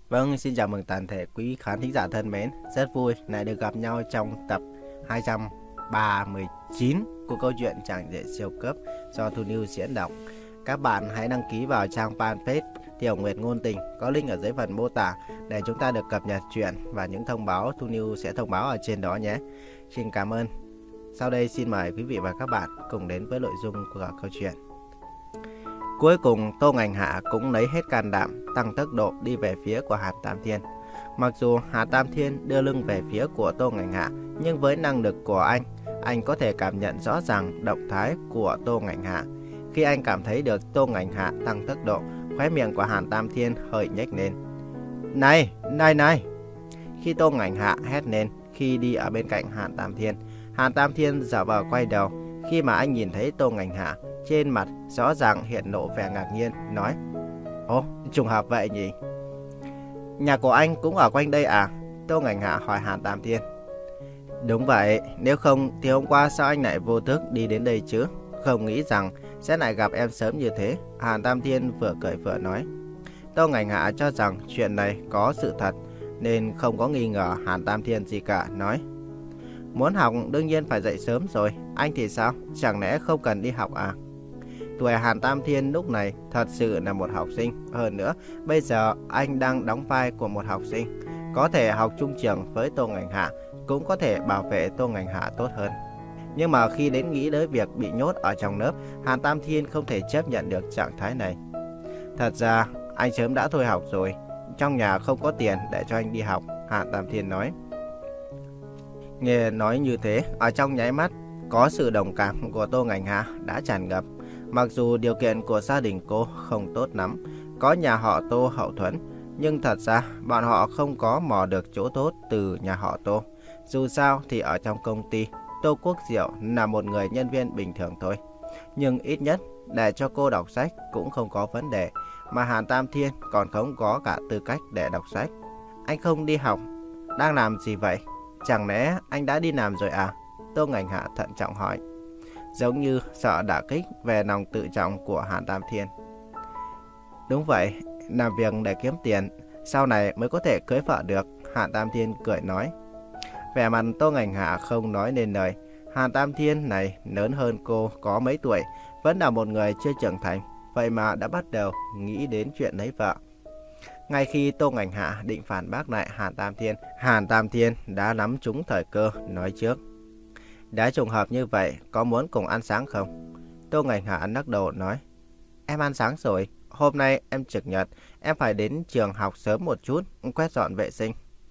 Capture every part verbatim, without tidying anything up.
Vâng, xin chào mừng toàn thể quý khán thính giả thân mến. Rất vui lại được gặp nhau trong tập hai trăm ba mươi chín của câu chuyện Chàng rể siêu cấp do Thu New diễn đọc. Các bạn hãy đăng ký vào trang fanpage Tiểu Nguyệt Ngôn Tình có link ở dưới phần mô tả để chúng ta được cập nhật chuyện và những thông báo Thu New sẽ thông báo ở trên đó nhé. Xin cảm ơn. Sau đây xin mời quý vị và các bạn cùng đến với nội dung của câu chuyện. Cuối cùng Tô Ngành Hạ cũng lấy hết can đảm tăng tốc độ đi về phía của Hàn Tam Thiên. Mặc dù Hàn Tam Thiên đưa lưng về phía của Tô Ngành Hạ, nhưng với năng lực của anh, anh có thể cảm nhận rõ ràng động thái của Tô Ngành Hạ. Khi anh cảm thấy được Tô Ngành Hạ tăng tốc độ, khóe miệng của Hàn Tam Thiên hơi nhếch lên. Này, này, này! Khi Tô Ngành Hạ hét lên khi đi ở bên cạnh Hàn Tam Thiên, Hàn Tam Thiên giả vờ quay đầu. Khi mà anh nhìn thấy Tô Ngành Hạ, trên mặt rõ ràng hiện lộ vẻ ngạc nhiên, nói: Ồ, trùng hợp vậy nhỉ? Nhà của anh cũng ở quanh đây à? Tô Ngành Hạ hỏi Hàn Tam Thiên. Đúng vậy, nếu không thì hôm qua sao anh lại vô thức đi đến đây chứ? Không nghĩ rằng sẽ lại gặp em sớm như thế. Hàn Tam Thiên vừa cười vừa nói. Tô Ngành Hạ cho rằng chuyện này có sự thật, nên không có nghi ngờ Hàn Tam Thiên gì cả, nói: Muốn học đương nhiên phải dậy sớm rồi, anh thì sao? Chẳng lẽ không cần đi học à? Tuổi Hàn Tam Thiên lúc này thật sự là một học sinh. Hơn nữa, bây giờ anh đang đóng vai của một học sinh. Có thể học chung trường với Tô Ngành Hạ, cũng có thể bảo vệ Tô Ngành Hạ tốt hơn. Nhưng mà khi đến nghĩ đến việc bị nhốt ở trong lớp, Hàn Tam Thiên không thể chấp nhận được trạng thái này. Thật ra, anh sớm đã thôi học rồi. Trong nhà không có tiền để cho anh đi học, Hàn Tam Thiên nói. Nghe nói như thế, ở trong nháy mắt, có sự đồng cảm của Tô Ngành Hạ đã tràn ngập. Mặc dù điều kiện của gia đình cô không tốt lắm, có nhà họ Tô hậu thuẫn, nhưng thật ra bọn họ không có mò được chỗ tốt từ nhà họ Tô. Dù sao thì ở trong công ty, Tô Quốc Diệu là một người nhân viên bình thường thôi. Nhưng ít nhất để cho cô đọc sách cũng không có vấn đề, mà Hàn Tam Thiên còn không có cả tư cách để đọc sách. Anh không đi học, đang làm gì vậy? Chẳng lẽ anh đã đi làm rồi à? Tô Ngành Hạ thận trọng hỏi, giống như sợ đả kích về lòng tự trọng của Hàn Tam Thiên. Đúng vậy, làm việc để kiếm tiền, sau này mới có thể cưới vợ được, Hàn Tam Thiên cười nói. Vẻ mặt Tô Ngành Hạ không nói nên lời. Hàn Tam Thiên này lớn hơn cô có mấy tuổi, vẫn là một người chưa trưởng thành, vậy mà đã bắt đầu nghĩ đến chuyện lấy vợ. Ngay khi Tô Ngành Hạ định phản bác lại Hàn Tam Thiên, Hàn Tam Thiên đã nắm trúng thời cơ nói trước. Đã trùng hợp như vậy, có muốn cùng ăn sáng không? Tô Ngành Hạ lắc đầu nói. Em ăn sáng rồi, hôm nay em trực nhật, em phải đến trường học sớm một chút, quét dọn vệ sinh.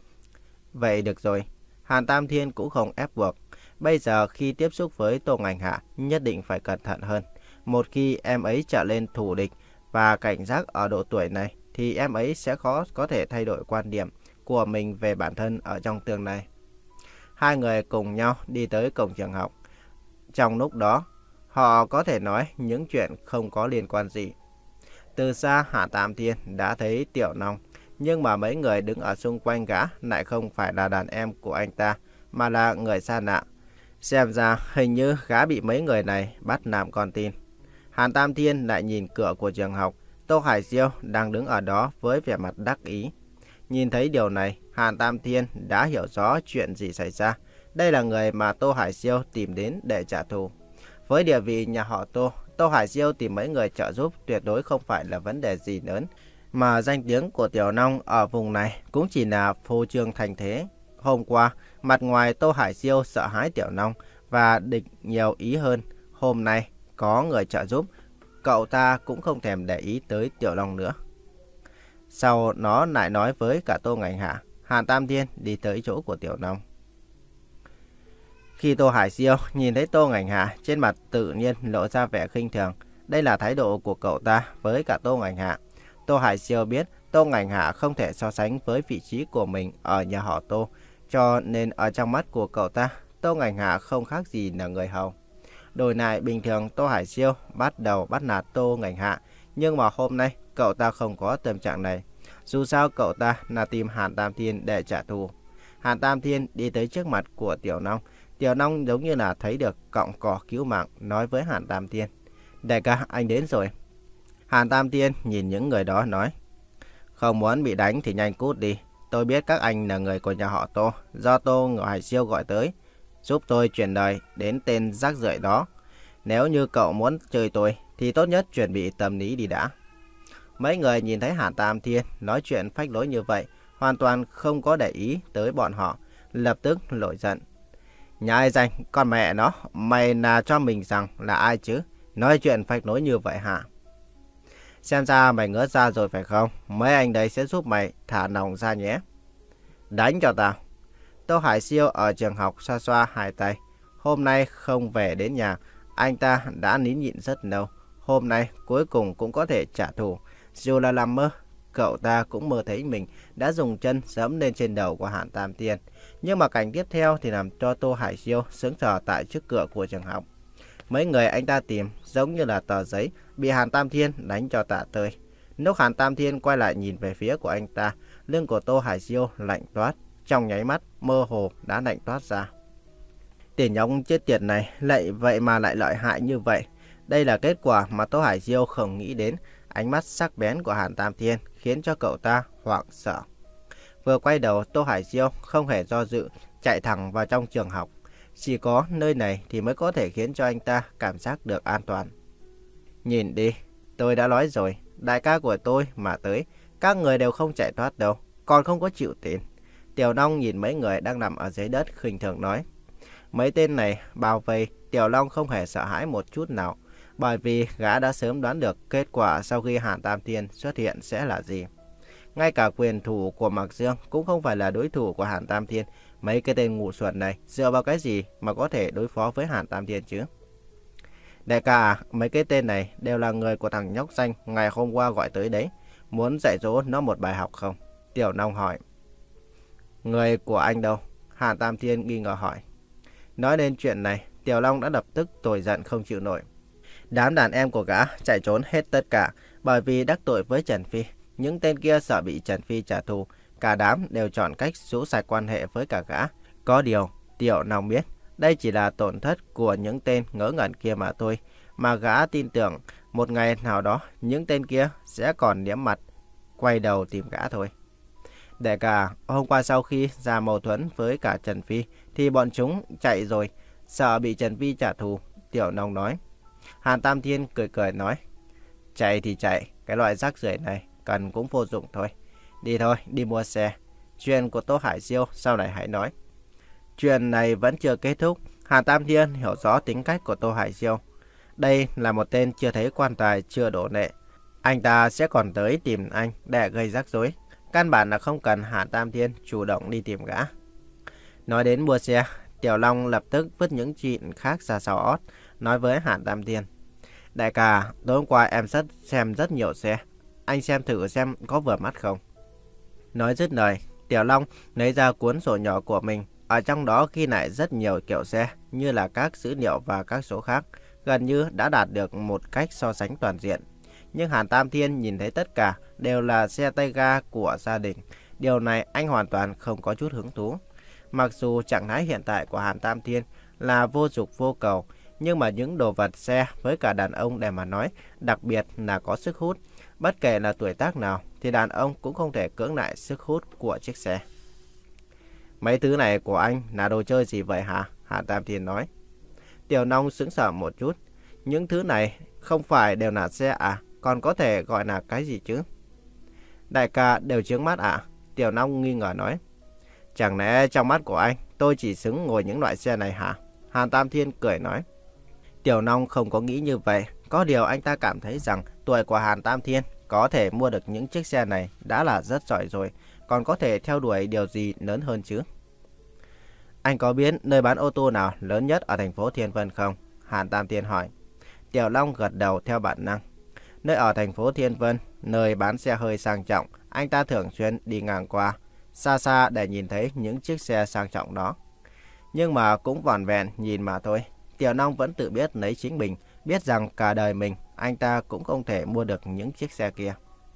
Vậy được rồi, Hàn Tam Thiên cũng không ép buộc. Bây giờ khi tiếp xúc với Tô Ngành Hạ, nhất định phải cẩn thận hơn. Một khi em ấy trở lên thù địch và cảnh giác ở độ tuổi này, thì em ấy sẽ khó có thể thay đổi quan điểm của mình về bản thân ở trong tương lai. Hai người cùng nhau đi tới cổng trường học. Trong lúc đó, họ có thể nói những chuyện không có liên quan gì. Từ xa Hàn Tam Thiên đã thấy Tiểu Long, nhưng mà mấy người đứng ở xung quanh gã lại không phải là đàn em của anh ta, mà là người xa lạ. Xem ra hình như gã bị mấy người này bắt làm con tin. Hàn Tam Thiên lại nhìn cửa của trường học. Tô Hải Diêu đang đứng ở đó với vẻ mặt đắc ý. Nhìn thấy điều này, Hàn Tam Thiên đã hiểu rõ chuyện gì xảy ra. Đây là người mà Tô Hải Diêu tìm đến để trả thù. Với địa vị nhà họ Tô, Tô Hải Diêu tìm mấy người trợ giúp tuyệt đối không phải là vấn đề gì lớn. Mà danh tiếng của Tiểu Long ở vùng này cũng chỉ là phô trương thành thế. Hôm qua, mặt ngoài Tô Hải Diêu sợ hãi Tiểu Long và địch nhiều ý hơn. Hôm nay, có người trợ giúp, cậu ta cũng không thèm để ý tới Tiểu Long nữa. Sau nó lại nói với cả Tô Ngành Hạ, Hàn Tam Thiên đi tới chỗ của Tiểu Long. Khi Tô Hải Diêu nhìn thấy Tô Ngành Hạ, trên mặt tự nhiên lộ ra vẻ khinh thường. Đây là thái độ của cậu ta với cả Tô Ngành Hạ. Tô Hải Diêu biết Tô Ngành Hạ không thể so sánh với vị trí của mình ở nhà họ Tô, cho nên ở trong mắt của cậu ta, Tô Ngành Hạ không khác gì là người hầu. Đổi lại bình thường Tô Hải Diêu bắt đầu bắt nạt Tô Ngành Hạ, nhưng mà hôm nay cậu ta không có tâm trạng này. Dù sao cậu ta là tìm Hàn Tam Thiên để trả thù. Hàn Tam Thiên đi tới trước mặt của Tiểu Long. Tiểu Long giống như là thấy được cọng cỏ cứu mạng, nói với Hàn Tam Thiên. Đại ca, anh đến rồi. Hàn Tam Thiên nhìn những người đó nói. Không muốn bị đánh thì nhanh cút đi. Tôi biết các anh là người của nhà họ Tô, do Tô Ngọc Hải Siêu gọi tới, giúp tôi chuyển lời đến tên rác rưởi đó. Nếu như cậu muốn chơi tôi, thì tốt nhất chuẩn bị tâm lý đi đã. Mấy người nhìn thấy Hàn Tam Thiên nói chuyện phách lối như vậy, hoàn toàn không có để ý tới bọn họ, lập tức nổi giận. Nhà ai danh, con mẹ nó, mày là cho mình rằng là ai chứ? Nói chuyện phách lối như vậy hả? Xem ra mày ngỡ ra rồi phải không? Mấy anh đây sẽ giúp mày thả nòng ra nhé. Đánh cho tao. Tô Hải Siêu ở trường học xoa xoa hai tay. Hôm nay không về đến nhà, anh ta đã nín nhịn rất lâu. Hôm nay cuối cùng cũng có thể trả thù. Dù là làm mơ, cậu ta cũng mơ thấy mình đã dùng chân giẫm lên trên đầu của Hàn Tam Thiên. Nhưng mà cảnh tiếp theo thì làm cho Tô Hải Siêu sững sờ tại trước cửa của trường học. Mấy người anh ta tìm giống như là tờ giấy bị Hàn Tam Thiên đánh cho tả tơi. Lúc Hàn Tam Thiên quay lại nhìn về phía của anh ta, lưng của Tô Hải Siêu lạnh toát, trong nháy mắt mơ hồ đã lạnh toát ra. Tiền nhóc chết tiệt này lại vậy mà lại lợi hại như vậy. Đây là kết quả mà Tô Hải Siêu không nghĩ đến. Ánh mắt sắc bén của Hàn Tam Thiên khiến cho cậu ta hoảng sợ. Vừa quay đầu, Tô Hải Siêu không hề do dự, chạy thẳng vào trong trường học. Chỉ có nơi này thì mới có thể khiến cho anh ta cảm giác được an toàn. Nhìn đi, tôi đã nói rồi, đại ca của tôi mà tới, các người đều không chạy thoát đâu, còn không có chịu tiền. Tiểu Long nhìn mấy người đang nằm ở dưới đất khinh thường nói. Mấy tên này bao vây, Tiểu Long không hề sợ hãi một chút nào, bởi vì gã đã sớm đoán được kết quả sau khi Hàn Tam Thiên xuất hiện sẽ là gì. Ngay cả quyền thủ của Mạc Dương cũng không phải là đối thủ của Hàn Tam Thiên. Mấy cái tên ngu xuẩn này dựa vào cái gì mà có thể đối phó với Hàn Tam Thiên chứ? Đại ca à, mấy cái tên này đều là người của thằng nhóc xanh ngày hôm qua gọi tới đấy. Muốn dạy dỗ nó một bài học không? Tiểu Long hỏi. Người của anh đâu? Hàn Tam Thiên nghi ngờ hỏi. Nói đến chuyện này, Tiểu Long đã lập tức tồi giận không chịu nổi. Đám đàn em của gã chạy trốn hết tất cả bởi vì đắc tội với Trần Phi. Những tên kia sợ bị Trần Phi trả thù, cả đám đều chọn cách xóa sạch quan hệ với cả gã. Có điều, Tiểu Long biết, đây chỉ là tổn thất của những tên ngớ ngẩn kia mà thôi, mà gã tin tưởng một ngày nào đó những tên kia sẽ còn liếm mặt, quay đầu tìm gã thôi. Để cả, hôm qua sau khi ra mâu thuẫn với cả Trần Phi, thì bọn chúng chạy rồi, sợ bị Trần Phi trả thù, Tiểu Long nói. Hàn Tam Thiên cười cười nói, chạy thì chạy, cái loại rác rưởi này cần cũng vô dụng thôi. Đi thôi, đi mua xe. Chuyện của Tô Hải Siêu sau này hãy nói. Chuyện này vẫn chưa kết thúc. Hàn Tam Thiên hiểu rõ tính cách của Tô Hải Siêu. Đây là một tên chưa thấy quan tài chưa đổ nệ. Anh ta sẽ còn tới tìm anh để gây rắc rối. Căn bản là không cần Hàn Tam Thiên chủ động đi tìm gã. Nói đến mua xe, Tiểu Long lập tức vứt những chuyện khác ra sau ót, nói với Hàn Tam Thiên. Đại ca, tối hôm qua em rất xem rất nhiều xe. Anh xem thử xem có vừa mắt không. Nói dứt lời, Tiểu Long lấy ra cuốn sổ nhỏ của mình. Ở trong đó ghi lại rất nhiều kiểu xe, như là các dữ liệu và các số khác. Gần như đã đạt được một cách so sánh toàn diện. Nhưng Hàn Tam Thiên nhìn thấy tất cả đều là xe tay ga của gia đình. Điều này anh hoàn toàn không có chút hứng thú. Mặc dù trạng thái hiện tại của Hàn Tam Thiên là vô dục vô cầu, nhưng mà những đồ vật xe với cả đàn ông để mà nói, đặc biệt là có sức hút. Bất kể là tuổi tác nào thì đàn ông cũng không thể cưỡng lại sức hút của chiếc xe. Mấy thứ này của anh là đồ chơi gì vậy hả? Hàn Tam Thiên nói. Tiểu Long sững sờ một chút. Những thứ này không phải đều là xe à? Còn có thể gọi là cái gì chứ? Đại ca đều chướng mắt à? Tiểu Long nghi ngờ nói. Chẳng lẽ trong mắt của anh tôi chỉ xứng ngồi những loại xe này hả? Hàn Tam Thiên cười nói. Tiểu Long không có nghĩ như vậy. Có điều anh ta cảm thấy rằng tuổi của Hàn Tam Thiên có thể mua được những chiếc xe này đã là rất giỏi rồi. Còn có thể theo đuổi điều gì lớn hơn chứ? Anh có biết nơi bán ô tô nào lớn nhất ở thành phố Thiên Vân không? Hàn Tam Thiên hỏi. Tiểu Long gật đầu theo bản năng. Nơi ở thành phố Thiên Vân, nơi bán xe hơi sang trọng, anh ta thường xuyên đi ngang qua, xa xa để nhìn thấy những chiếc xe sang trọng đó. Nhưng mà cũng vỏn vẹn nhìn mà thôi. Tiểu Long vẫn tự biết lấy chính mình, biết rằng cả đời mình, anh ta cũng không thể mua được những chiếc xe kia.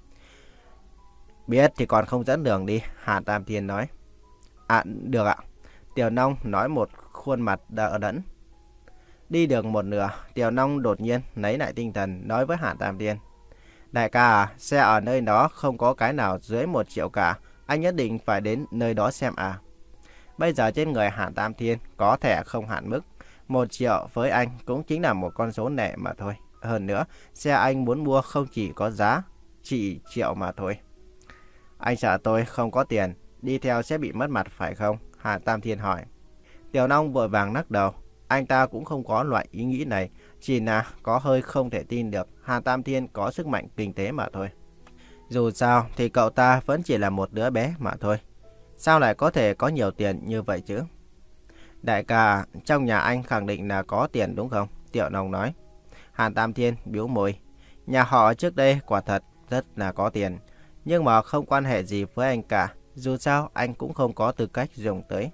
Biết thì còn không dẫn đường đi, Hàn Tam Thiên nói. À, được ạ. Tiểu Long nói một khuôn mặt đờ đẫn. Đi được một nửa, Tiểu Long đột nhiên lấy lại tinh thần nói với Hàn Tam Thiên. Đại ca à, xe ở nơi đó không có cái nào dưới một triệu cả. Anh nhất định phải đến nơi đó xem à. Bây giờ trên người Hàn Tam Thiên có thẻ không hạn mức. Một triệu với anh cũng chính là một con số nẻ mà thôi. Hơn nữa, xe anh muốn mua không chỉ có giá, chỉ triệu mà thôi. Anh sợ tôi không có tiền, đi theo sẽ bị mất mặt phải không? Hàn Tam Thiên hỏi. Tiểu Long vội vàng lắc đầu. Anh ta cũng không có loại ý nghĩ này, chỉ là có hơi không thể tin được Hàn Tam Thiên có sức mạnh kinh tế mà thôi. Dù sao thì cậu ta vẫn chỉ là một đứa bé mà thôi. Sao lại có thể có nhiều tiền như vậy chứ? Đại ca, trong nhà anh khẳng định là có tiền đúng không? Tiểu Long nói. Hàn Tam Thiên bĩu môi. Nhà họ trước đây quả thật rất là có tiền, nhưng mà không quan hệ gì với anh cả. Dù sao anh cũng không có tư cách dùng tới.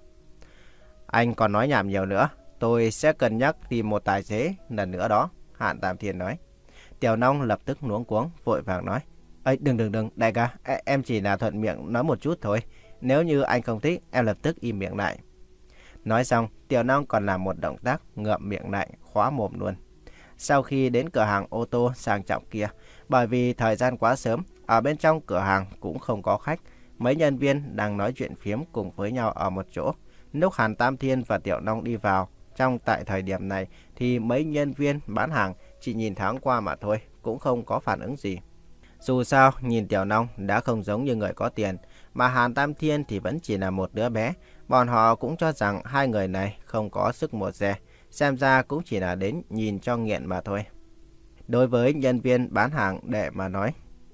Anh còn nói nhảm nhiều nữa. Tôi sẽ cân nhắc tìm một tài xế lần nữa đó. Hàn Tam Thiên nói. Tiểu Long lập tức luống cuống vội vàng nói. Ê, đừng đừng đừng, đại ca, em chỉ là thuận miệng nói một chút thôi. Nếu như anh không thích, em lập tức im miệng lại. Nói xong, Tiểu Long còn làm một động tác ngậm miệng lại, khóa mồm luôn. Sau khi đến cửa hàng ô tô sang trọng kia, bởi vì thời gian quá sớm, ở bên trong cửa hàng cũng không có khách. Mấy nhân viên đang nói chuyện phiếm cùng với nhau ở một chỗ. Lúc Hàn Tam Thiên và Tiểu Long đi vào, trong tại thời điểm này thì mấy nhân viên bán hàng chỉ nhìn thoáng qua mà thôi, cũng không có phản ứng gì. Dù sao, nhìn Tiểu Long đã không giống như người có tiền, mà Hàn Tam Thiên thì vẫn chỉ là một đứa bé. Bọn họ cũng cho rằng hai người này không có sức mua xe, xem ra cũng chỉ là đến nhìn cho nghiện mà thôi. Đối với nhân viên bán hàng để mà nói,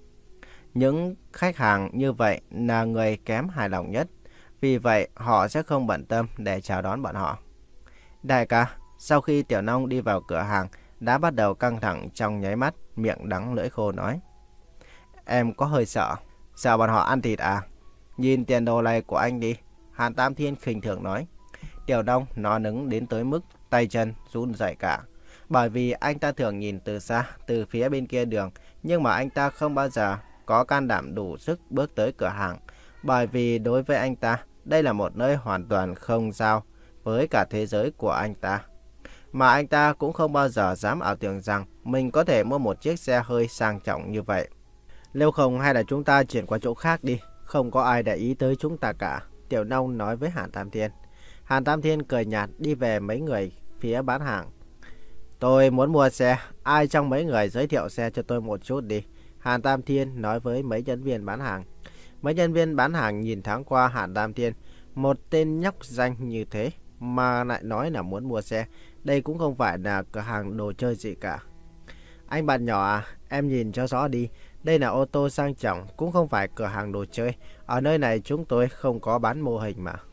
những khách hàng như vậy là người kém hài lòng nhất, vì vậy họ sẽ không bận tâm để chào đón bọn họ. Đại ca, sau khi Tiểu Long đi vào cửa hàng, đã bắt đầu căng thẳng trong nháy mắt, miệng đắng lưỡi khô nói. Em có hơi sợ. Sợ bọn họ ăn thịt à? Nhìn tiền đồ này của anh đi. Hàn Tam Thiên khinh thường nói. Tiểu Long nó nứng đến tới mức tay chân run rẩy cả. Bởi vì anh ta thường nhìn từ xa, từ phía bên kia đường. Nhưng mà anh ta không bao giờ có can đảm đủ sức bước tới cửa hàng. Bởi vì đối với anh ta, đây là một nơi hoàn toàn không giao với cả thế giới của anh ta. Mà anh ta cũng không bao giờ dám ảo tưởng rằng mình có thể mua một chiếc xe hơi sang trọng như vậy. Nếu không hay là chúng ta chuyển qua chỗ khác đi, không có ai để ý tới chúng ta cả. Tiểu Long nói với Hàn Tam Thiên. Hàn Tam Thiên cười nhạt đi về mấy người phía bán hàng. Tôi muốn mua xe, ai trong mấy người giới thiệu xe cho tôi một chút đi. Hàn Tam Thiên nói với mấy nhân viên bán hàng. Mấy nhân viên bán hàng nhìn thoáng qua Hàn Tam Thiên. Một tên nhóc danh như thế mà lại nói là muốn mua xe. Đây cũng không phải là cửa hàng đồ chơi gì cả. Anh bạn nhỏ à, em nhìn cho rõ đi. Đây là ô tô sang trọng, cũng không phải cửa hàng đồ chơi. Ở nơi này chúng tôi không có bán mô hình mà.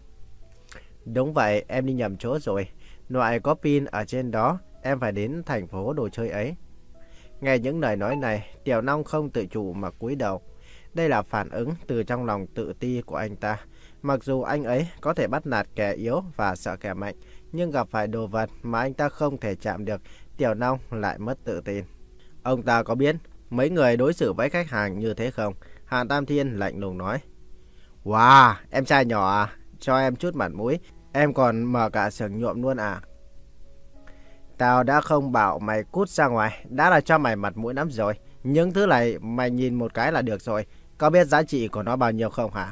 Đúng vậy, em đi nhầm chỗ rồi. Loại có pin ở trên đó, em phải đến thành phố đồ chơi ấy. Nghe những lời nói này, Tiểu Long không tự chủ mà cúi đầu. Đây là phản ứng từ trong lòng tự ti của anh ta. Mặc dù anh ấy có thể bắt nạt kẻ yếu và sợ kẻ mạnh, nhưng gặp phải đồ vật mà anh ta không thể chạm được, Tiểu Long lại mất tự tin. Ông ta có biết mấy người đối xử với khách hàng như thế không? Hàn Tam Thiên lạnh lùng nói. Wow, em trai nhỏ à, cho em chút mặt mũi, em còn mở cả xưởng nhuộm luôn à? Tao đã không bảo mày cút ra ngoài, đã là cho mày mặt mũi lắm rồi. Những thứ này mày nhìn một cái là được rồi, có biết giá trị của nó bao nhiêu không hả?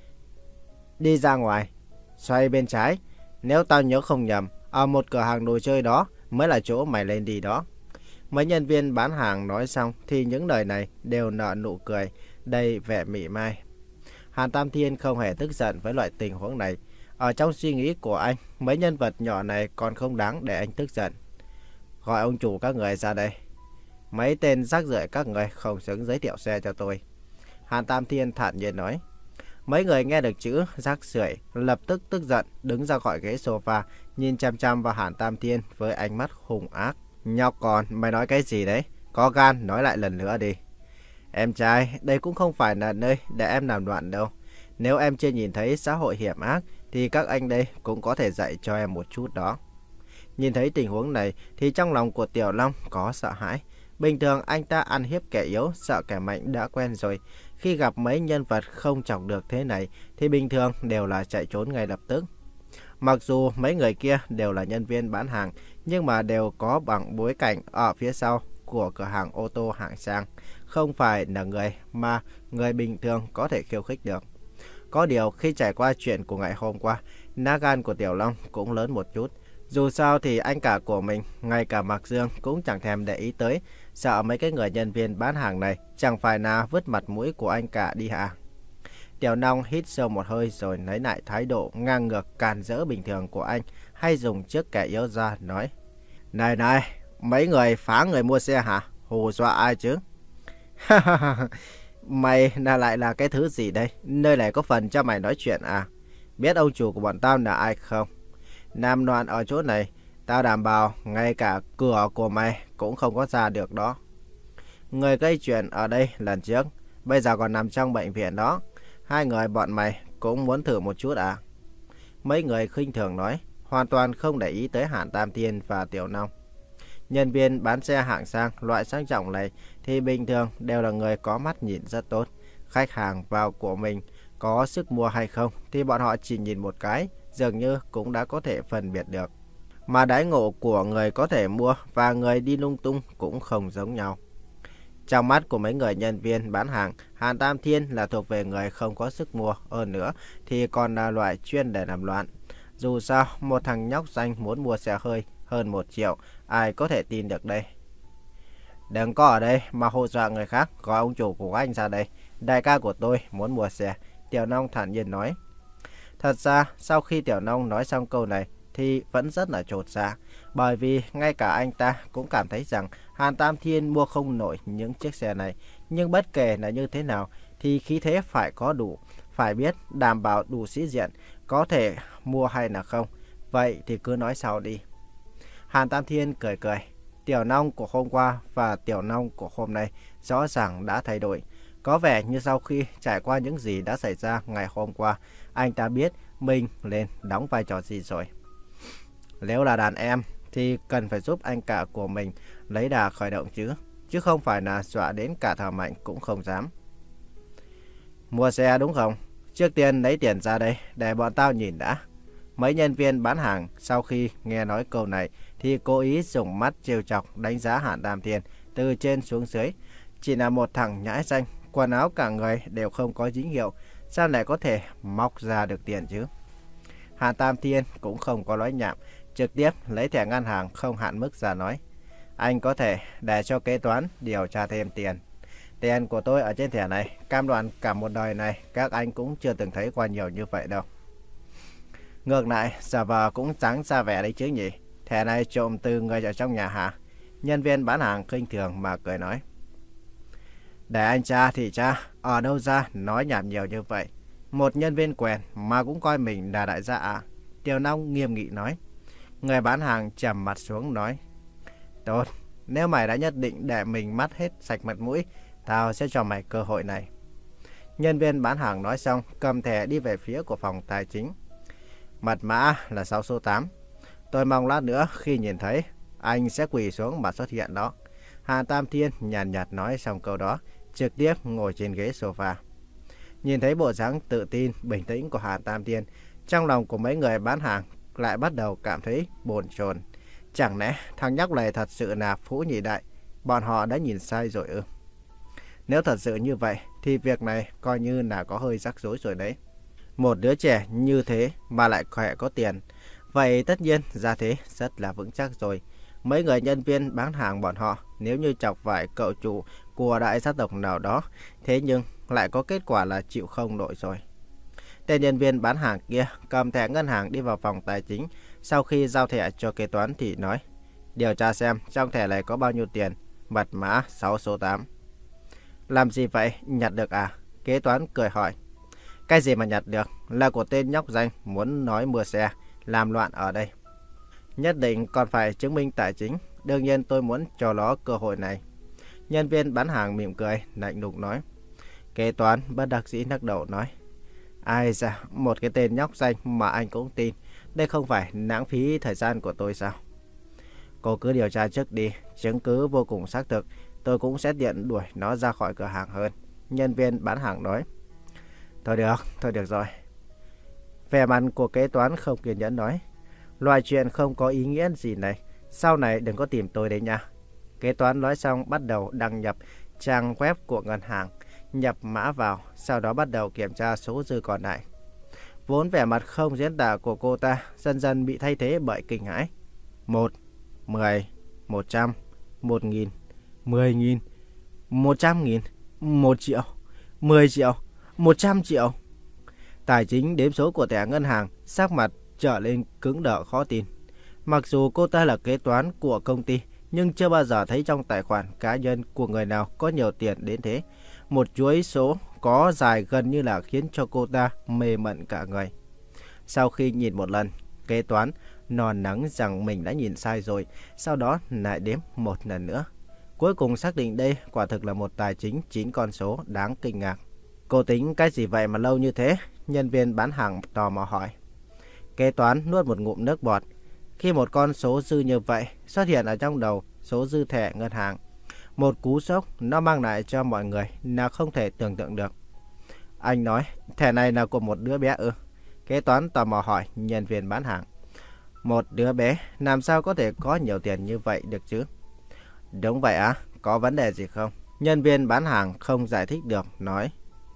Đi ra ngoài, xoay bên trái, nếu tao nhớ không nhầm, ở một cửa hàng đồ chơi đó mới là chỗ mày lên đi đó. Mấy nhân viên bán hàng nói xong thì những lời này đều nở nụ cười, đầy vẻ mỉa mai. Hàn Tam Thiên không hề tức giận với loại tình huống này. Ở trong suy nghĩ của anh, mấy nhân vật nhỏ này còn không đáng để anh tức giận. Gọi ông chủ các người ra đây. Mấy tên rác rưởi các người không xứng giới thiệu xe cho tôi. Hàn Tam Thiên thản nhiên nói. Mấy người nghe được chữ rác rưởi lập tức tức giận, đứng ra khỏi ghế sofa, nhìn chăm chăm vào Hàn Tam Thiên với ánh mắt hung ác. Nhóc con, mày nói cái gì đấy? Có gan nói lại lần nữa đi. Em trai, đây cũng không phải là nơi để em làm loạn đâu. Nếu em chưa nhìn thấy xã hội hiểm ác, thì các anh đây cũng có thể dạy cho em một chút đó. Nhìn thấy tình huống này, thì trong lòng của Tiểu Long có sợ hãi. Bình thường anh ta ăn hiếp kẻ yếu, sợ kẻ mạnh đã quen rồi. Khi gặp mấy nhân vật không chọc được thế này, thì bình thường đều là chạy trốn ngay lập tức. Mặc dù mấy người kia đều là nhân viên bán hàng, nhưng mà đều có bằng bối cảnh ở phía sau của cửa hàng ô tô hạng sang. không phải là người mà người bình thường có thể khiêu khích được. Có điều khi trải qua chuyện của ngày hôm qua, lá gan của Tiểu Long cũng lớn một chút. Dù sao thì anh cả của mình, ngay cả Mạc Dương cũng chẳng thèm để ý tới, sợ mấy cái người nhân viên bán hàng này chẳng phải là vứt mặt mũi của anh cả đi hả? Tiểu Long hít sâu một hơi rồi lấy lại thái độ ngang ngược càn rỡ bình thường của anh, hay dùng trước kẻ yếu ra nói: Này này, mấy người phá người mua xe hả? Hù dọa ai chứ? Mày là lại là cái thứ gì đây? Nơi này có phần cho mày nói chuyện à? Biết ông chủ của bọn tao là ai không? Nam loạn ở chỗ này, tao đảm bảo ngay cả cửa của mày cũng không có ra được đó. Người gây chuyện ở đây lần trước, bây giờ còn nằm trong bệnh viện đó. Hai người bọn mày cũng muốn thử một chút à? Mấy người khinh thường nói, hoàn toàn không để ý tới Hàn Tam Thiên và Tiểu Long. Nhân viên bán xe hạng sang loại sang trọng này thì bình thường đều là người có mắt nhìn rất tốt. Khách hàng vào của mình có sức mua hay không thì bọn họ chỉ nhìn một cái, dường như cũng đã có thể phân biệt được. Mà đãi ngộ của người có thể mua và người đi lung tung cũng không giống nhau. Trong mắt của mấy người nhân viên bán hàng, Hàn Tam Thiên là thuộc về người không có sức mua, hơn nữa thì còn là loại chuyên để làm loạn. Dù sao, một thằng nhóc xanh muốn mua xe hơi hơn một triệu, ai có thể tin được đây? Đừng có ở đây mà hù dọa người khác, gọi ông chủ của anh ra đây. Đại ca của tôi muốn mua xe, Tiểu Long thản nhiên nói. Thật ra, sau khi Tiểu Long nói xong câu này thì vẫn rất là chột dạ, bởi vì ngay cả anh ta cũng cảm thấy rằng Hàn Tam Thiên mua không nổi những chiếc xe này. Nhưng bất kể là như thế nào thì khí thế phải có đủ, phải biết đảm bảo đủ sĩ diện, có thể mua hay là không. Vậy thì cứ nói sau đi. Hàn Tam Thiên cười cười. Tiểu Long của hôm qua và Tiểu Long của hôm nay rõ ràng đã thay đổi. Có vẻ như sau khi trải qua những gì đã xảy ra ngày hôm qua, anh ta biết mình nên đóng vai trò gì rồi. Nếu là đàn em thì cần phải giúp anh cả của mình lấy đà khởi động chứ, chứ không phải là dọa đến cả thợ mạnh cũng không dám. Mua xe đúng không? Trước tiên lấy tiền ra đây để bọn tao nhìn đã. Mấy nhân viên bán hàng sau khi nghe nói câu này thì cố ý dùng mắt trêu chọc đánh giá Hàn Tam Thiên từ trên xuống dưới. Chỉ là một thằng nhãi danh, quần áo cả người đều không có dính hiệu, sao lại có thể móc ra được tiền chứ? Hàn Tam Thiên cũng không có nói nhảm, trực tiếp lấy thẻ ngân hàng không hạn mức ra nói. Anh có thể để cho kế toán điều tra thêm tiền. Tiền của tôi ở trên thẻ này, cam đoan cả một đời này các anh cũng chưa từng thấy qua nhiều như vậy đâu. Ngược lại, giả vờ cũng trắng ra vẻ đấy chứ nhỉ? Thẻ này trộm từ người ở trong nhà hả? Nhân viên bán hàng khinh thường mà cười nói. Để anh cha thì cha, ở đâu ra nói nhảm nhiều như vậy? Một nhân viên quèn mà cũng coi mình là đại gia à? Tiểu Long nghiêm nghị nói. Người bán hàng trầm mặt xuống nói. Tốt, nếu mày đã nhất định để mình mất hết sạch mặt mũi, tao sẽ cho mày cơ hội này. Nhân viên bán hàng nói xong, cầm thẻ đi về phía của phòng tài chính. Mật mã là sáu số tám. Tôi mong lát nữa khi nhìn thấy, anh sẽ quỳ xuống mà xuất hiện đó. Hàn Tam Thiên nhàn nhạt nói xong câu đó, trực tiếp ngồi trên ghế sofa. Nhìn thấy bộ dáng tự tin, bình tĩnh của Hàn Tam Thiên, trong lòng của mấy người bán hàng lại bắt đầu cảm thấy bồn chồn. Chẳng lẽ thằng nhóc này thật sự là Phú Nhị Đại, bọn họ đã nhìn sai rồi ư? Nếu thật sự như vậy thì việc này coi như là có hơi rắc rối rồi đấy. Một đứa trẻ như thế mà lại khỏe có tiền, vậy tất nhiên ra thế rất là vững chắc rồi. Mấy người nhân viên bán hàng bọn họ nếu như chọc phải cậu chủ của đại gia tộc nào đó, thế nhưng lại có kết quả là chịu không nổi rồi. Tên nhân viên bán hàng kia cầm thẻ ngân hàng đi vào phòng tài chính. Sau khi giao thẻ cho kế toán thì nói, điều tra xem trong thẻ này có bao nhiêu tiền. Mật mã sáu số tám. Làm gì vậy? Nhặt được à? Kế toán cười hỏi. Cái gì mà nhặt được? Là của tên nhóc danh muốn nói mua xe, làm loạn ở đây. Nhất định còn phải chứng minh tài chính. Đương nhiên tôi muốn cho nó cơ hội này. Nhân viên bán hàng mỉm cười, lạnh lùng nói. Kế toán bất đắc dĩ lắc đầu nói. Ai da, một cái tên nhóc danh mà anh cũng tin. Đây không phải lãng phí thời gian của tôi sao? Cô cứ điều tra trước đi, chứng cứ vô cùng xác thực, tôi cũng sẽ tiện đuổi nó ra khỏi cửa hàng hơn. Nhân viên bán hàng nói. Thôi được, thôi được rồi. Vẻ mặt của kế toán không kiên nhẫn nói. Loại chuyện không có ý nghĩa gì này, sau này đừng có tìm tôi đấy nha. Kế toán nói xong bắt đầu đăng nhập trang web của ngân hàng, nhập mã vào, sau đó bắt đầu kiểm tra số dư còn lại. Vốn vẻ mặt không diễn tả của cô ta dần dần bị thay thế bởi kinh hãi. Một, mười, một trăm, một nghìn, mười nghìn, một trăm nghìn, một triệu, mười triệu, một trăm triệu. Tài chính đếm số của thẻ ngân hàng, sắc mặt trở lên cứng đờ khó tin. Mặc dù cô ta là kế toán của công ty, nhưng chưa bao giờ thấy trong tài khoản cá nhân của người nào có nhiều tiền đến thế. Một chuỗi số có dài gần như là khiến cho cô ta mê mẩn cả người. Sau khi nhìn một lần, kế toán non nắng rằng mình đã nhìn sai rồi, sau đó lại đếm một lần nữa. Cuối cùng xác định đây quả thực là một tài chính chín con số đáng kinh ngạc. Cô tính cái gì vậy mà lâu như thế? Nhân viên bán hàng tò mò hỏi. Kế toán nuốt một ngụm nước bọt. Khi một con số dư như vậy xuất hiện ở trong đầu số dư thẻ ngân hàng, một cú sốc nó mang lại cho mọi người là không thể tưởng tượng được. Anh nói, thẻ này là của một đứa bé ư? Kế toán tò mò hỏi nhân viên bán hàng. Một đứa bé làm sao có thể có nhiều tiền như vậy được chứ? Đúng vậy á, có vấn đề gì không? Nhân viên bán hàng không giải thích được, nói.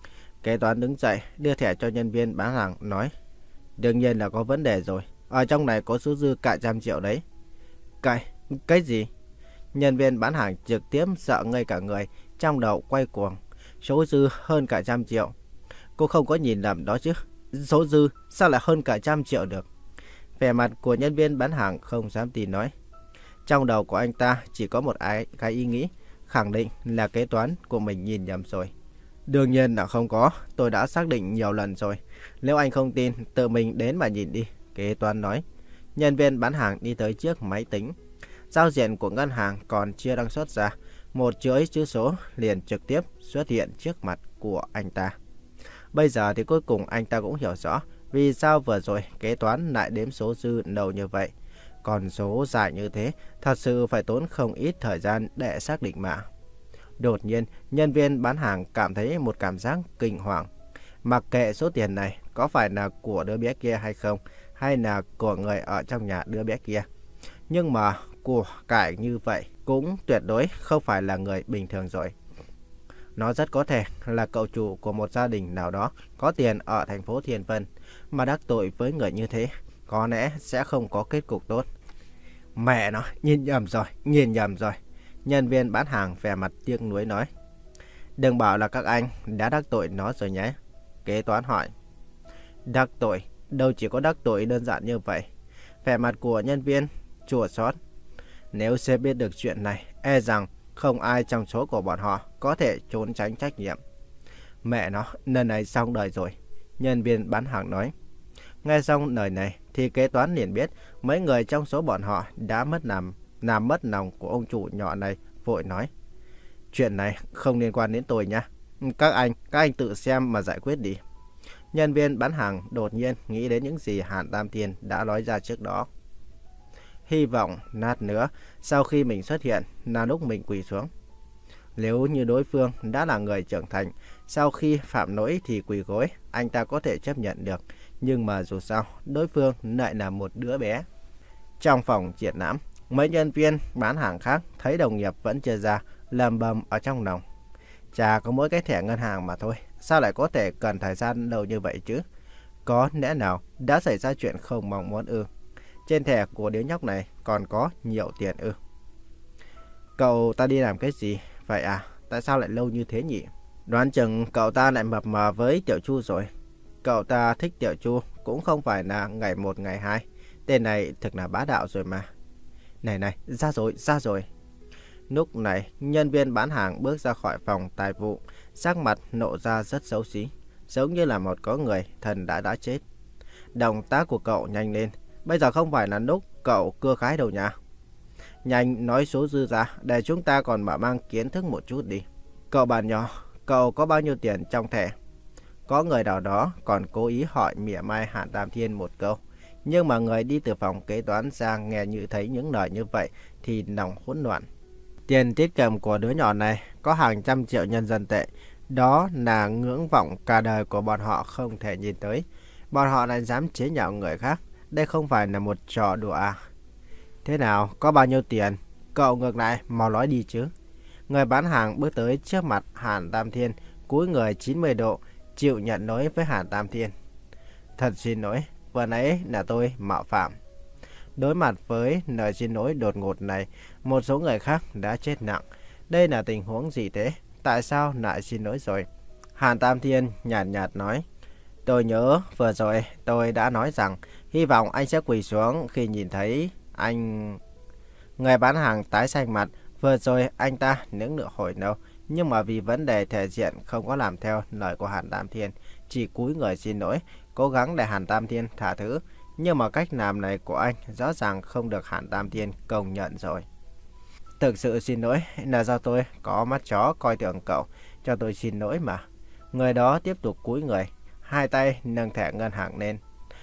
Kế toán đứng dậy, đưa thẻ cho nhân viên bán hàng, nói. Đương nhiên là có vấn đề rồi. Ở trong này có số dư cả trăm triệu đấy. Cái, cái gì? Nhân viên bán hàng trực tiếp sợ ngây cả người, trong đầu quay cuồng. Số dư hơn cả trăm triệu. Cô không có nhìn lầm đó chứ. Số dư sao lại hơn cả trăm triệu được? Vẻ mặt của nhân viên bán hàng không dám tin nói. Trong đầu của anh ta chỉ có một ai, cái ý nghĩ, khẳng định là kế toán của mình nhìn nhầm rồi. Đương nhiên là không có, tôi đã xác định nhiều lần rồi. Nếu anh không tin, tự mình đến mà nhìn đi, kế toán nói. Nhân viên bán hàng đi tới trước máy tính. Giao diện của ngân hàng còn chưa đăng xuất ra, một chuỗi chữ số liền trực tiếp xuất hiện trước mặt của anh ta. Bây giờ thì cuối cùng anh ta cũng hiểu rõ vì sao vừa rồi kế toán lại đếm số dư đầu như vậy. Còn số dài như thế, thật sự phải tốn không ít thời gian để xác định mà. Đột nhiên, nhân viên bán hàng cảm thấy một cảm giác kinh hoàng. Mặc kệ số tiền này có phải là của đứa bé kia hay không, hay là của người ở trong nhà đứa bé kia. Nhưng mà của cải như vậy cũng tuyệt đối không phải là người bình thường rồi. Nó rất có thể là cậu chủ của một gia đình nào đó có tiền ở thành phố Thiên Vân, mà đắc tội với người như thế có lẽ sẽ không có kết cục tốt. Mẹ nó, nhìn nhầm rồi, nhìn nhầm rồi. Nhân viên bán hàng vẻ mặt tiếc nuối nói. Đừng bảo là các anh đã đắc tội nó rồi nhé. Kế toán hỏi. Đắc tội? Đâu chỉ có đắc tội đơn giản như vậy. Vẻ mặt của nhân viên chua xót. Nếu sếp biết được chuyện này, e rằng không ai trong số của bọn họ có thể trốn tránh trách nhiệm. Mẹ nó, lần này xong đời rồi. Nhân viên bán hàng nói. Nghe xong lời này thì kế toán liền biết mấy người trong số bọn họ đã mất làm, làm mất lòng của ông chủ nhỏ này, vội nói. Chuyện này không liên quan đến tôi nha. Các anh, các anh tự xem mà giải quyết đi. Nhân viên bán hàng đột nhiên nghĩ đến những gì Hàn Tam Thiên đã nói ra trước đó. Hy vọng nát nữa sau khi mình xuất hiện là lúc mình quỳ xuống. Nếu như đối phương đã là người trưởng thành, sau khi phạm lỗi thì quỳ gối, anh ta có thể chấp nhận được. Nhưng mà dù sao, đối phương lại là một đứa bé. Trong phòng triển lãm, mấy nhân viên bán hàng khác thấy đồng nghiệp vẫn chưa ra, lầm bầm ở trong lòng. Chả có mỗi cái thẻ ngân hàng mà thôi, sao lại có thể cần thời gian lâu như vậy chứ? Có lẽ nào đã xảy ra chuyện không mong muốn ư? Trên thẻ của đứa nhóc này còn có nhiều tiền ư? Cậu ta đi làm cái gì? Vậy à, tại sao lại lâu như thế nhỉ? Đoán chừng cậu ta lại mập mờ với Tiểu Chu rồi. Cậu ta thích Tiểu Chu cũng không phải là ngày một ngày hai. Tên này thực là bá đạo rồi mà. Này này, ra rồi, ra rồi. Lúc này, nhân viên bán hàng bước ra khỏi phòng tài vụ, sắc mặt nộ ra rất xấu xí, giống như là một có người thần đã đã chết. Động tác của cậu nhanh lên, bây giờ không phải là lúc cậu cưa khái đâu nha. Nhanh nói số dư ra để chúng ta còn mở mang kiến thức một chút đi. Cậu bạn nhỏ, cậu có bao nhiêu tiền trong thẻ? Có người nào đó còn cố ý hỏi mỉa mai Hàn Tam Thiên một câu. Nhưng mà người đi từ phòng kế toán ra nghe như thấy những lời như vậy thì lòng hỗn loạn. Tiền tiết kiệm của đứa nhỏ này có hàng trăm triệu nhân dân tệ. Đó là ngưỡng vọng cả đời của bọn họ không thể nhìn tới. Bọn họ lại dám chế nhạo người khác. Đây không phải là một trò đùa à? Thế nào, có bao nhiêu tiền? Cậu ngược lại mau nói đi chứ. Người bán hàng bước tới trước mặt Hàn Tam Thiên, cúi người chín mươi độ, chịu nhận lỗi với Hàn Tam Thiên. Thật xin lỗi, vừa nãy là tôi mạo phạm. Đối mặt với lời xin lỗi đột ngột này, một số người khác đã chết nặng. Đây là tình huống gì thế? Tại sao lại xin lỗi rồi? Hàn Tam Thiên nhàn nhạt, nhạt nói. Tôi nhớ vừa rồi tôi đã nói rằng hy vọng anh sẽ quỳ xuống khi nhìn thấy anh... Người bán hàng tái xanh mặt. Vừa rồi anh ta nướng nửa hồi lâu, nhưng mà vì vấn đề thể diện không có làm theo lời của Hàn Tam Thiên, chỉ cúi người xin lỗi, cố gắng để Hàn Tam Thiên tha thứ. Nhưng mà cách làm này của anh rõ ràng không được Hàn Tam Thiên công nhận rồi. Thực sự xin lỗi là do tôi có mắt chó coi thường cậu, cho tôi xin lỗi mà. Người đó tiếp tục cúi người, hai tay nâng thẻ ngân hàng lên.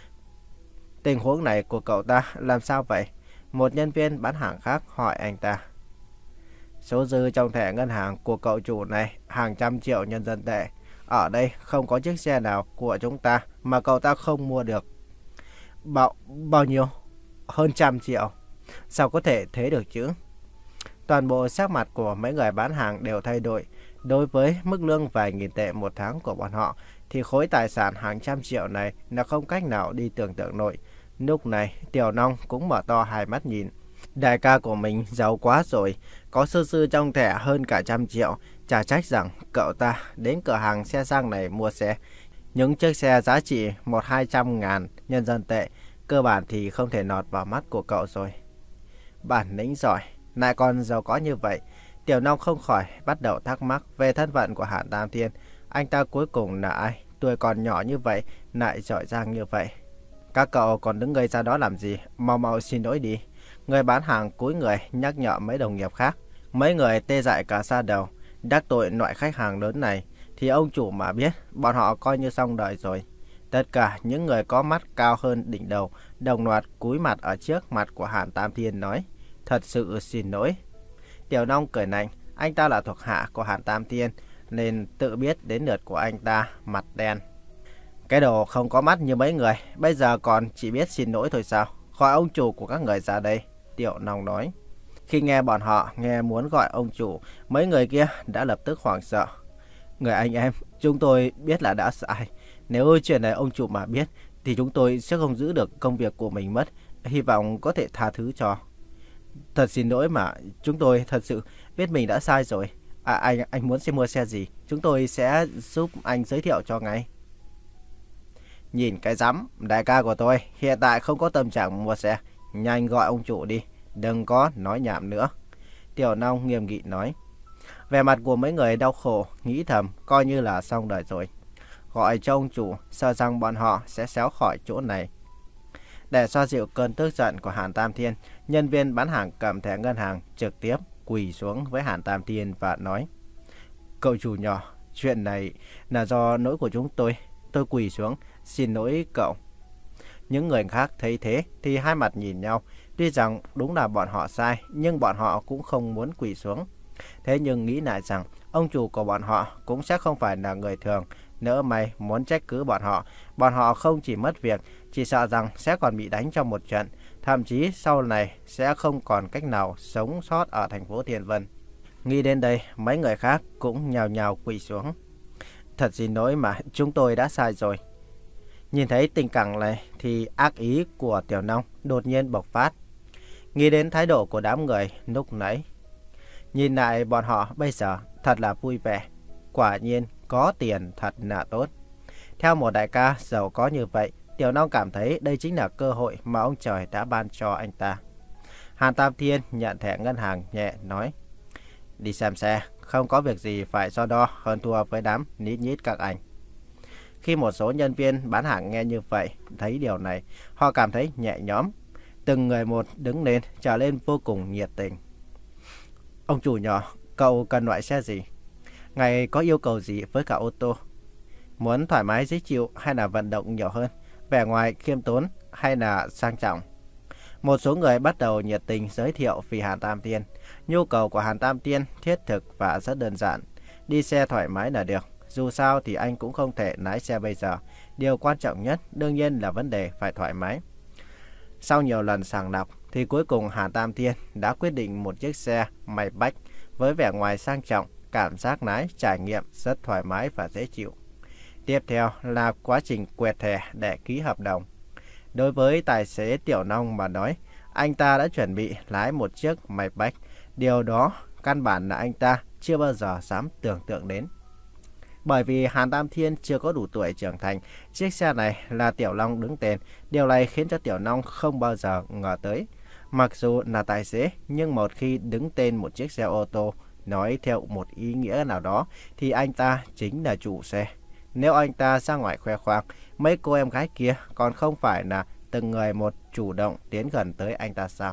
Tình huống này của cậu ta làm sao vậy? Một nhân viên bán hàng khác hỏi anh ta. Số dư trong thẻ ngân hàng của cậu chủ này hàng trăm triệu nhân dân tệ. Ở đây không có chiếc xe nào của chúng ta mà cậu ta không mua được. Bao, bao nhiêu? Hơn trăm triệu. Sao có thể thế được chứ? Toàn bộ sắc mặt của mấy người bán hàng đều thay đổi. Đối với mức lương vài nghìn tệ một tháng của bọn họ, thì khối tài sản hàng trăm triệu này là không cách nào đi tưởng tượng nổi. Lúc này, Tiểu Long cũng mở to hai mắt nhìn. Đại ca của mình giàu quá rồi, có số dư trong thẻ hơn cả trăm triệu. Chả trách rằng cậu ta đến cửa hàng xe sang này mua xe. Những chiếc xe giá trị một hai trăm ngàn nhân dân tệ, cơ bản thì không thể nọt vào mắt của cậu rồi. Bản lĩnh giỏi, lại còn giàu có như vậy. Tiểu Long không khỏi bắt đầu thắc mắc về thân phận của Hàn Tam Thiên. Anh ta cuối cùng là ai? Tuổi còn nhỏ như vậy, lại giỏi giang như vậy. Các cậu còn đứng ngây ra đó làm gì? Mau mau xin lỗi đi. Người bán hàng cúi người nhắc nhở mấy đồng nghiệp khác. Mấy người tê dại cả da đầu. Đắc tội loại khách hàng lớn này thì ông chủ mà biết, bọn họ coi như xong đời rồi. Tất cả những người có mắt cao hơn đỉnh đầu đồng loạt cúi mặt ở trước mặt của Hàn Tam Thiên nói. Thật sự xin lỗi. Tiểu Long cười lạnh, anh ta là thuộc hạ của Hàn Tam Thiên nên tự biết đến lượt của anh ta mặt đen. Cái đồ không có mắt như mấy người, bây giờ còn chỉ biết xin lỗi thôi sao? Gọi ông chủ của các người ra đây, Tiểu Long nói. Khi nghe bọn họ nghe muốn gọi ông chủ, mấy người kia đã lập tức hoảng sợ. Người anh em, chúng tôi biết là đã sai. Nếu chuyện này ông chủ mà biết thì chúng tôi sẽ không giữ được công việc của mình mất. Hy vọng có thể tha thứ cho. Thật xin lỗi mà, chúng tôi thật sự biết mình đã sai rồi. À, anh anh muốn xem mua xe gì, chúng tôi sẽ giúp anh giới thiệu cho ngay. Nhìn cái rắm, đại ca của tôi hiện tại không có tâm trạng mua xe. Nhanh gọi ông chủ đi, đừng có nói nhảm nữa. Tiểu Long nghiêm nghị nói. Vẻ mặt của mấy người đau khổ, nghĩ thầm, coi như là xong đời rồi. Gọi cho ông chủ, sợ rằng bọn họ sẽ xéo khỏi chỗ này. Để xoa dịu cơn tức giận của Hàn Tam Thiên, nhân viên bán hàng cầm thẻ ngân hàng trực tiếp quỳ xuống với Hàn Tam Thiên và nói. Cậu chủ nhỏ, chuyện này là do lỗi của chúng tôi. Tôi quỳ xuống, xin lỗi cậu. Những người khác thấy thế thì hai mặt nhìn nhau. Tuy rằng đúng là bọn họ sai, nhưng bọn họ cũng không muốn quỳ xuống. Thế nhưng nghĩ lại rằng ông chủ của bọn họ cũng sẽ không phải là người thường. Nỡ may muốn trách cứ bọn họ, bọn họ không chỉ mất việc, chỉ sợ rằng sẽ còn bị đánh trong một trận. Thậm chí sau này sẽ không còn cách nào sống sót ở thành phố Thiên Vân. Nghĩ đến đây, mấy người khác cũng nhào nhào quỳ xuống. Thật xin lỗi mà, chúng tôi đã sai rồi. Nhìn thấy tình cảnh này thì ác ý của Tiểu Long đột nhiên bộc phát. Nghĩ đến thái độ của đám người lúc nãy, nhìn lại bọn họ bây giờ thật là vui vẻ. Quả nhiên có tiền thật là tốt. Theo một đại ca giàu có như vậy, Tiểu Long cảm thấy đây chính là cơ hội mà ông trời đã ban cho anh ta. Hàn Tam Thiên nhận thẻ ngân hàng nhẹ nói. Đi xem xe, không có việc gì phải so đo hơn thua với đám nít nhít các anh. Khi một số nhân viên bán hàng nghe như vậy, thấy điều này, họ cảm thấy nhẹ nhõm. Từng người một đứng lên, trở lên vô cùng nhiệt tình. Ông chủ nhỏ, cậu cần loại xe gì? Ngài có yêu cầu gì với cả ô tô? Muốn thoải mái dễ chịu hay là vận động nhiều hơn? Vẻ ngoài khiêm tốn hay là sang trọng? Một số người bắt đầu nhiệt tình giới thiệu vì Hàn Tam Thiên. Nhu cầu của Hàn Tam Thiên thiết thực và rất đơn giản. Đi xe thoải mái là được. Dù sao thì anh cũng không thể lái xe bây giờ. Điều quan trọng nhất đương nhiên là vấn đề phải thoải mái. Sau nhiều lần sàng lọc thì cuối cùng Hàn Tam Thiên đã quyết định một chiếc xe Maybach với vẻ ngoài sang trọng, cảm giác lái trải nghiệm rất thoải mái và dễ chịu. Tiếp theo là quá trình quẹt thẻ để ký hợp đồng. Đối với tài xế Tiểu Long mà nói, anh ta đã chuẩn bị lái một chiếc Maybach. Điều đó căn bản là anh ta chưa bao giờ dám tưởng tượng đến. Bởi vì Hàn Tam Thiên chưa có đủ tuổi trưởng thành, chiếc xe này là Tiểu Long đứng tên. Điều này khiến cho Tiểu Long không bao giờ ngờ tới. Mặc dù là tài xế, nhưng một khi đứng tên một chiếc xe ô tô, nói theo một ý nghĩa nào đó, thì anh ta chính là chủ xe. Nếu anh ta ra ngoài khoe khoang, mấy cô em gái kia còn không phải là từng người một chủ động tiến gần tới anh ta sao?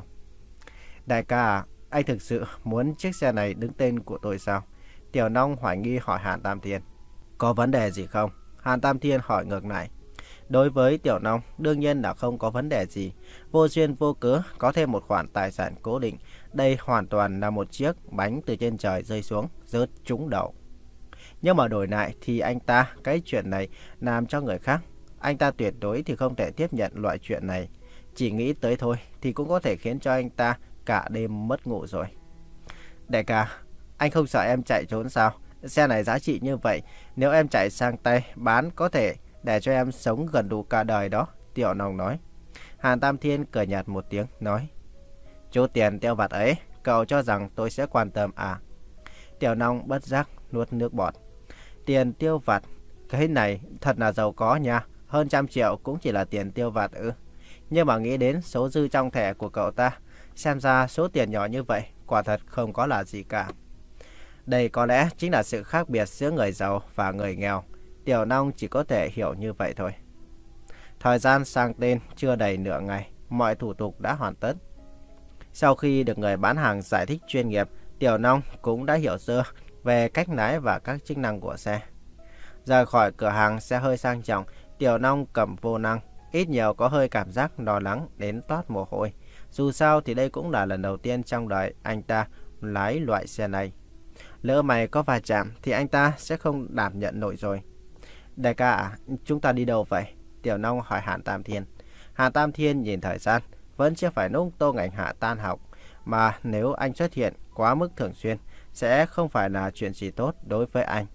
Đại ca à, anh thực sự muốn chiếc xe này đứng tên của tôi sao? Tiểu Long hoài nghi hỏi Hàn Tam Thiên. Có vấn đề gì không? Hàn Tam Thiên hỏi ngược lại. Đối với Tiểu Long, đương nhiên là không có vấn đề gì. Vô duyên vô cớ có thêm một khoản tài sản cố định. Đây hoàn toàn là một chiếc bánh từ trên trời rơi xuống, rớt trúng đầu. Nhưng mà đổi lại thì anh ta, cái chuyện này làm cho người khác. Anh ta tuyệt đối thì không thể tiếp nhận loại chuyện này. Chỉ nghĩ tới thôi thì cũng có thể khiến cho anh ta cả đêm mất ngủ rồi. Đại ca, anh không sợ em chạy trốn sao? Xe này giá trị như vậy, nếu em chạy sang tay bán có thể để cho em sống gần đủ cả đời đó, Tiểu Long nói. Hàn Tam Thiên cười nhạt một tiếng, nói. Chút tiền tiêu vặt ấy, cậu cho rằng tôi sẽ quan tâm à? Tiểu Long bất giác nuốt nước bọt. Tiền tiêu vặt, cái này thật là giàu có nha. Hơn trăm triệu cũng chỉ là tiền tiêu vặt ư? Nhưng mà nghĩ đến số dư trong thẻ của cậu ta, xem ra số tiền nhỏ như vậy quả thật không có là gì cả. Đây có lẽ chính là sự khác biệt giữa người giàu và người nghèo. Tiểu Long chỉ có thể hiểu như vậy thôi. Thời gian sang tên chưa đầy nửa ngày, mọi thủ tục đã hoàn tất. Sau khi được người bán hàng giải thích chuyên nghiệp, Tiểu Long cũng đã hiểu sơ về cách lái và các chức năng của xe. Rời khỏi cửa hàng xe hơi sang trọng, Tiểu Long cầm vô lăng, ít nhiều có hơi cảm giác lo lắng đến toát mồ hôi. Dù sao thì đây cũng là lần đầu tiên trong đời anh ta lái loại xe này. Lỡ mày có va chạm thì anh ta sẽ không đảm nhận nổi rồi. Đại ca à, chúng ta đi đâu vậy? Tiểu Long hỏi Hàn Tam Thiên. Hàn Tam Thiên nhìn thời gian, vẫn chưa phải lúc Tô Ngạnh Hạ tan học. Mà nếu anh xuất hiện quá mức thường xuyên, sẽ không phải là chuyện gì tốt đối với anh.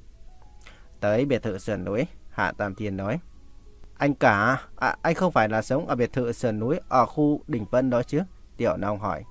Tới biệt thự sườn núi, Hàn Tam Thiên nói. Anh cả, à, anh không phải là sống ở biệt thự sườn núi ở khu Đình Vân đó chứ? Tiểu Long hỏi.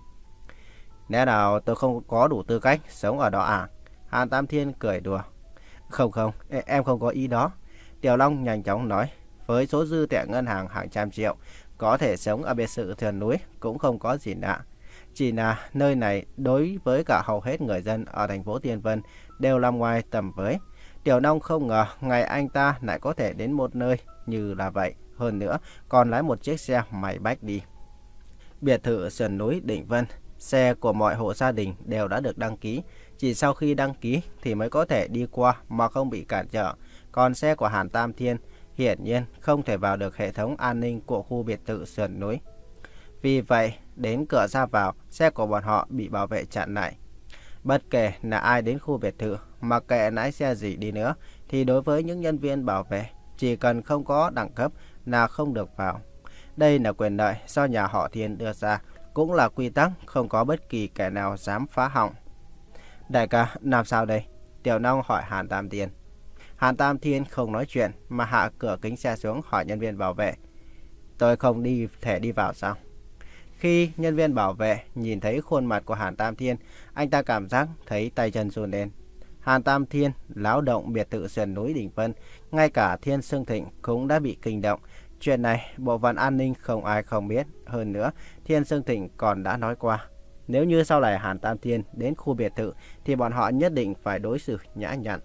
Lẽ nào tôi không có đủ tư cách sống ở đó à? Hàn Tam Thiên cười đùa. Không không, em không có ý đó. Tiểu Long nhanh chóng nói. Với số dư thẻ ngân hàng hàng trăm triệu, có thể sống ở biệt thự sườn núi cũng không có gì lạ. Chỉ là nơi này đối với cả hầu hết người dân ở thành phố Thiên Vân đều nằm ngoài tầm với. Tiểu Long không ngờ ngày anh ta lại có thể đến một nơi như là vậy. Hơn nữa còn lái một chiếc xe Maybach đi. Biệt thự sườn núi Định Vân, xe của mọi hộ gia đình đều đã được đăng ký. Chỉ sau khi đăng ký thì mới có thể đi qua mà không bị cản trở. Còn xe của Hàn Tam Thiên hiển nhiên không thể vào được hệ thống an ninh của khu biệt thự sườn núi. Vì vậy, đến cửa ra vào, xe của bọn họ bị bảo vệ chặn lại. Bất kể là ai đến khu biệt thự, mặc kệ lái xe gì đi nữa, thì đối với những nhân viên bảo vệ, chỉ cần không có đẳng cấp là không được vào. Đây là quyền lợi do nhà họ Thiên đưa ra, cũng là quy tắc không có bất kỳ kẻ nào dám phá hỏng. Đại ca, làm sao đây? Tiểu Long hỏi Hàn Tam Thiên. Hàn Tam Thiên không nói chuyện mà hạ cửa kính xe xuống hỏi nhân viên bảo vệ. Tôi không đi thể đi vào sao? Khi nhân viên bảo vệ nhìn thấy khuôn mặt của Hàn Tam Thiên, anh ta cảm giác thấy tay chân run lên. Hàn Tam Thiên láo động biệt thự sườn núi Đình Vân, ngay cả Thiên Sương Thịnh cũng đã bị kinh động. Chuyện này bộ phận an ninh không ai không biết. Hơn nữa, Thiên Sương Thịnh còn đã nói qua, nếu như sau này Hàn Tam Thiên đến khu biệt thự thì bọn họ nhất định phải đối xử nhã nhặn.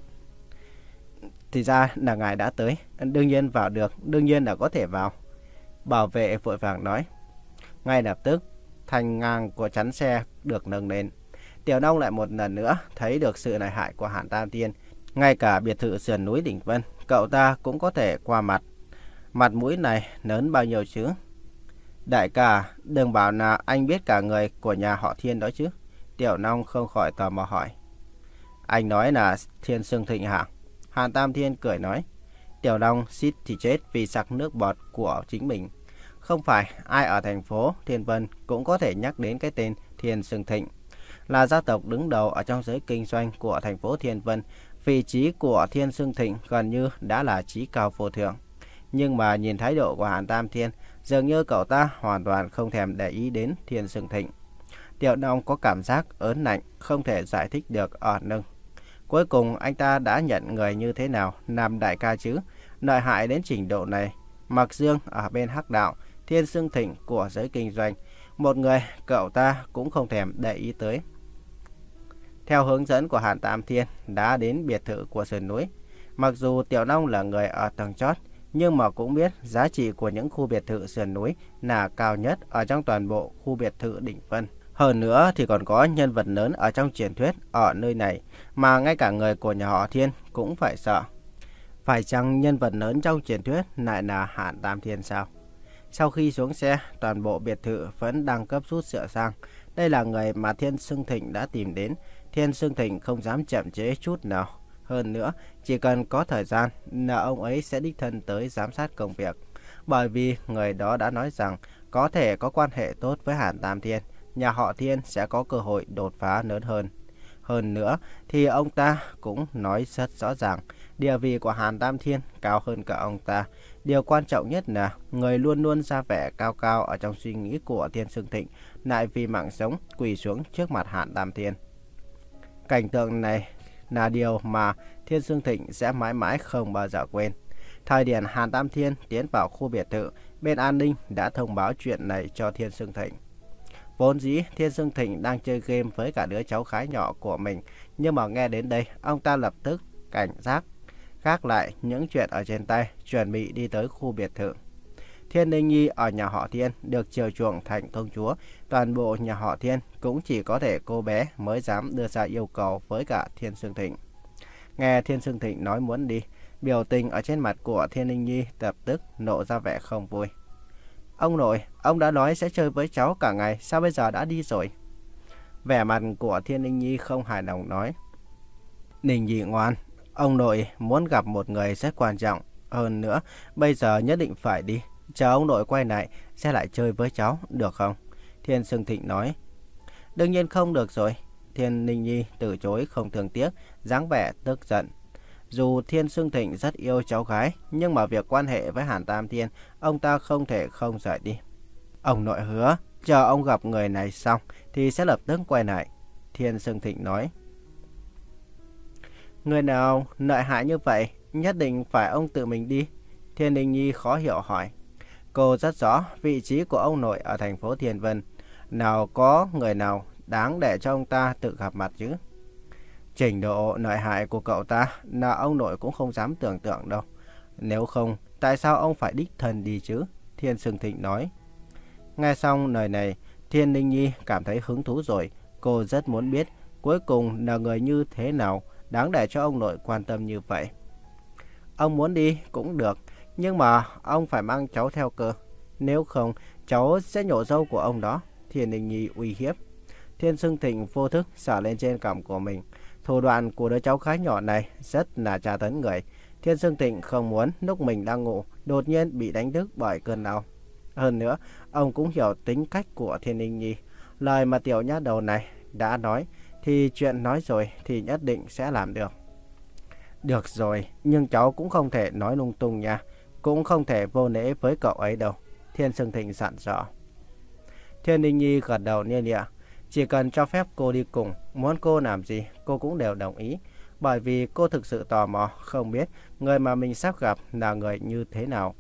Thì ra là ngài đã tới, đương nhiên vào được, đương nhiên là có thể vào. Bảo vệ vội vàng nói. Ngay lập tức, thành ngang của chắn xe được nâng lên. Tiểu Long lại một lần nữa thấy được sự lợi hại của Hàn Tam Thiên. Ngay cả biệt thự sườn núi Đỉnh Vân, cậu ta cũng có thể qua mặt. Mặt mũi này lớn bao nhiêu chứ? Đại ca, đừng bảo là anh biết cả người của nhà họ Thiên đó chứ? Tiểu Long không khỏi tò mò hỏi. Anh nói là Thiên Sương Thịnh hả? Hàn Tam Thiên cười nói. Tiểu Long suýt thì chết vì sặc nước bọt của chính mình. Không phải ai ở thành phố Thiên Vân cũng có thể nhắc đến cái tên Thiên Sương Thịnh. là gia tộc đứng đầu ở trong giới kinh doanh của thành phố Thiên Vân. Vị trí của Thiên Sương Thịnh gần như đã là chí cao vô thượng. Nhưng mà nhìn thái độ của Hàn Tam Thiên, dường như cậu ta hoàn toàn không thèm để ý đến Thiên Sương Thịnh. Tiểu Long có cảm giác ớn lạnh, không thể giải thích được ở lưng. Cuối cùng anh ta đã nhận người như thế nào làm đại ca chứ? Lợi hại đến trình độ này. Mặc Dương ở bên hắc đạo, Thiên Sương Thịnh của giới kinh doanh, một người cậu ta cũng không thèm để ý tới. Theo hướng dẫn của Hàn Tam Thiên đã đến biệt thự của sườn núi. Mặc dù Tiểu Long là người ở tầng chót, nhưng mà cũng biết giá trị của những khu biệt thự sườn núi là cao nhất ở trong toàn bộ khu biệt thự đỉnh Vân. Hơn nữa thì còn có nhân vật lớn ở trong truyền thuyết ở nơi này mà ngay cả người của nhà họ Thiên cũng phải sợ. Phải chăng nhân vật lớn trong truyền thuyết lại là Hàn Tam Thiên sao? Sau khi xuống xe, toàn bộ biệt thự vẫn đang cấp rút sửa sang. Đây là người mà Thiên Sương Thịnh đã tìm đến. Thiên Sương Thịnh không dám chậm trễ chút nào. Hơn nữa, chỉ cần có thời gian là ông ấy sẽ đích thân tới giám sát công việc. Bởi vì người đó đã nói rằng có thể có quan hệ tốt với Hàn Tam Thiên, nhà họ Thiên sẽ có cơ hội đột phá lớn hơn. Hơn nữa thì ông ta cũng nói rất rõ ràng, địa vị của Hàn Tam Thiên cao hơn cả ông ta. Điều quan trọng nhất là người luôn luôn ra vẻ cao cao ở trong suy nghĩ của Thiên Sương Thịnh lại vì mạng sống quỳ xuống trước mặt Hàn Tam Thiên. Cảnh tượng này là điều mà Thiên Sương Thịnh sẽ mãi mãi không bao giờ quên. Thời điểm Hàn Tam Thiên tiến vào khu biệt thự, bên an ninh đã thông báo chuyện này cho Thiên Sương Thịnh. Vốn dĩ Thiên Sương Thịnh đang chơi game với cả đứa cháu gái nhỏ của mình, nhưng mà nghe đến đây, ông ta lập tức cảnh giác, gác lại những chuyện ở trên tay, chuẩn bị đi tới khu biệt thự. Thiên Ninh Nhi ở nhà họ Thiên được chiều chuộng thành công chúa, toàn bộ nhà họ Thiên cũng chỉ có thể cô bé mới dám đưa ra yêu cầu với cả Thiên Sương Thịnh. Nghe Thiên Sương Thịnh nói muốn đi, biểu tình ở trên mặt của Thiên Ninh Nhi lập tức nộ ra vẻ không vui. Ông nội, ông đã nói sẽ chơi với cháu cả ngày, sao bây giờ đã đi rồi? Vẻ mặt của Thiên Ninh Nhi không hài lòng nói. Ninh Nhi ngoan, ông nội muốn gặp một người rất quan trọng. Hơn nữa, bây giờ nhất định phải đi. Chờ ông nội quay lại, sẽ lại chơi với cháu, được không? Thiên Sương Thịnh nói. Đương nhiên không được rồi. Thiên Ninh Nhi từ chối không thương tiếc, dáng vẻ tức giận. Dù Thiên Sương Thịnh rất yêu cháu gái, nhưng mà việc quan hệ với Hàn Tam Thiên, ông ta không thể không rời đi. Ông nội hứa, chờ ông gặp người này xong, thì sẽ lập tức quay lại. Thiên Sương Thịnh nói. Người nào lợi hại như vậy, nhất định phải ông tự mình đi. Thiên Ninh Nhi khó hiểu hỏi. Cô rất rõ vị trí của ông nội ở thành phố Thiên Vân. Nào có người nào đáng để cho ông ta tự gặp mặt chứ? Trình độ lợi hại của cậu ta là ông nội cũng không dám tưởng tượng đâu. Nếu không, tại sao ông phải đích thân đi chứ? Thiên Sương Thịnh nói. Nghe xong lời này, Thiên Ninh Nhi cảm thấy hứng thú rồi. Cô rất muốn biết cuối cùng là người như thế nào đáng để cho ông nội quan tâm như vậy. Ông muốn đi cũng được, nhưng mà ông phải mang cháu theo cơ. Nếu không, cháu sẽ nhổ râu của ông đó. Thiên Ninh Nhi uy hiếp. Thiên Sương Thịnh vô thức sờ lên trên cằm của mình. Thủ đoạn của đứa cháu gái nhỏ này rất là tra tấn người. Thiên Sương Thịnh không muốn lúc mình đang ngủ đột nhiên bị đánh thức bởi cơn đau. Hơn nữa, ông cũng hiểu tính cách của Thiên Ninh Nhi. Lời mà tiểu nhát đầu này đã nói thì chuyện nói rồi thì nhất định sẽ làm được. Được rồi, nhưng cháu cũng không thể nói lung tung nha. Cũng không thể vô lễ với cậu ấy đâu. Thiên Sương Thịnh dặn dò. Thiên Ninh Nhi gật đầu lia lịa. Chỉ cần cho phép cô đi cùng, muốn cô làm gì cô cũng đều đồng ý. Bởi vì cô thực sự tò mò không biết người mà mình sắp gặp là người như thế nào.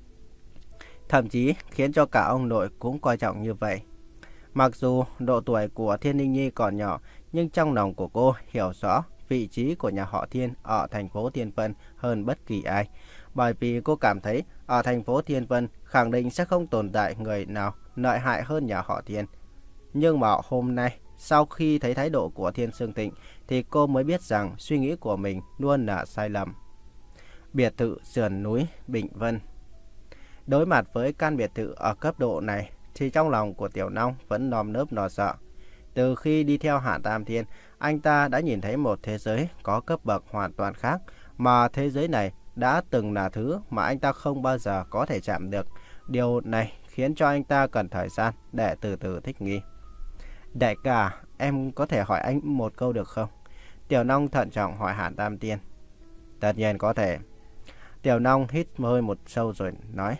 Thậm chí khiến cho cả ông nội cũng coi trọng như vậy. Mặc dù độ tuổi của Thiên Ninh Nhi còn nhỏ, nhưng trong lòng của cô hiểu rõ vị trí của nhà họ Thiên ở thành phố Thiên Vân hơn bất kỳ ai. Bởi vì cô cảm thấy ở thành phố Thiên Vân khẳng định sẽ không tồn tại người nào lợi hại hơn nhà họ Thiên. Nhưng mà hôm nay, sau khi thấy thái độ của Thiên Sương Thịnh, thì cô mới biết rằng suy nghĩ của mình luôn là sai lầm. Biệt thự sườn núi Bình Vân. Đối mặt với căn biệt thự ở cấp độ này, thì trong lòng của Tiểu Long vẫn nơm nớp lo sợ. Từ khi đi theo Hàn Tam Thiên, anh ta đã nhìn thấy một thế giới có cấp bậc hoàn toàn khác, mà thế giới này đã từng là thứ mà anh ta không bao giờ có thể chạm được. Điều này khiến cho anh ta cần thời gian để từ từ thích nghi. Đại ca, em có thể hỏi anh một câu được không? Tiểu Long thận trọng hỏi Hàn Tam Tiên. Tất nhiên có thể. Tiểu Long hít hơi một sâu rồi nói.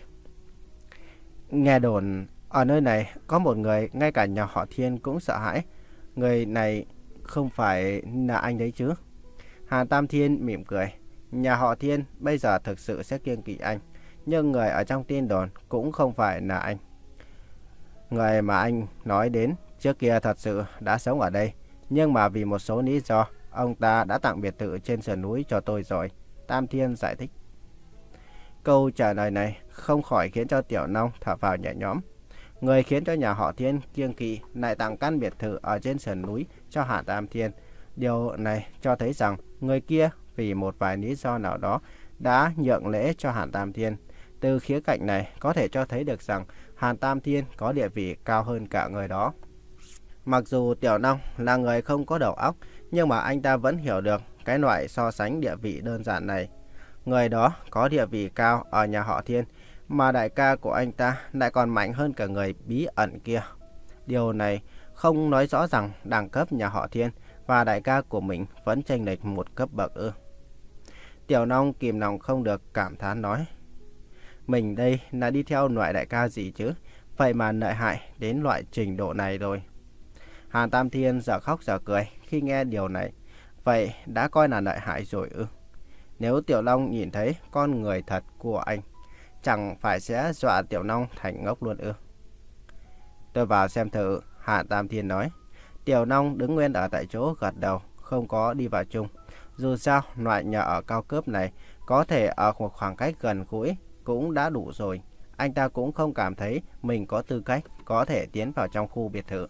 Nghe đồn ở nơi này có một người ngay cả nhà họ Thiên cũng sợ hãi. Người này không phải là anh đấy chứ? Hàn Tam Thiên mỉm cười. Nhà họ Thiên bây giờ thực sự sẽ kiêng kỵ anh. Nhưng người ở trong tin đồn cũng không phải là anh. Người mà anh nói đến trước kia thật sự đã sống ở đây. Nhưng mà vì một số lý do, ông ta đã tặng biệt thự trên sườn núi cho tôi rồi. Tam Thiên giải thích. Câu trả lời này không khỏi khiến cho Tiểu Long thở phào nhẹ nhõm. Người khiến cho nhà họ Thiên kiêng kỵ lại tặng căn biệt thự ở trên sườn núi cho Hàn Tam Thiên. Điều này cho thấy rằng người kia vì một vài lý do nào đó đã nhượng lễ cho Hàn Tam Thiên. Từ khía cạnh này có thể cho thấy được rằng Hàn Tam Thiên có địa vị cao hơn cả người đó. Mặc dù Tiểu Long là người không có đầu óc, nhưng mà anh ta vẫn hiểu được cái loại so sánh địa vị đơn giản này. Người đó có địa vị cao ở nhà họ Thiên, mà đại ca của anh ta lại còn mạnh hơn cả người bí ẩn kia. Điều này không nói rõ rằng đẳng cấp nhà họ Thiên và đại ca của mình vẫn chênh lệch một cấp bậc ư? Tiểu Long kìm lòng không được cảm thán nói. Mình đây là đi theo loại đại ca gì chứ? Vậy mà lợi hại đến loại trình độ này rồi. Hàn Tam Thiên giờ khóc giờ cười khi nghe điều này. Vậy đã coi là lợi hại rồi ư? Nếu Tiểu Long nhìn thấy con người thật của anh, chẳng phải sẽ dọa Tiểu Long thành ngốc luôn ư? Tôi vào xem thử, Hàn Tam Thiên nói. Tiểu Long đứng nguyên ở tại chỗ gật đầu, không có đi vào chung. Dù sao, loại nhà ở cao cấp này có thể ở một khoảng cách gần gũi cũng đã đủ rồi. Anh ta cũng không cảm thấy mình có tư cách có thể tiến vào trong khu biệt thự.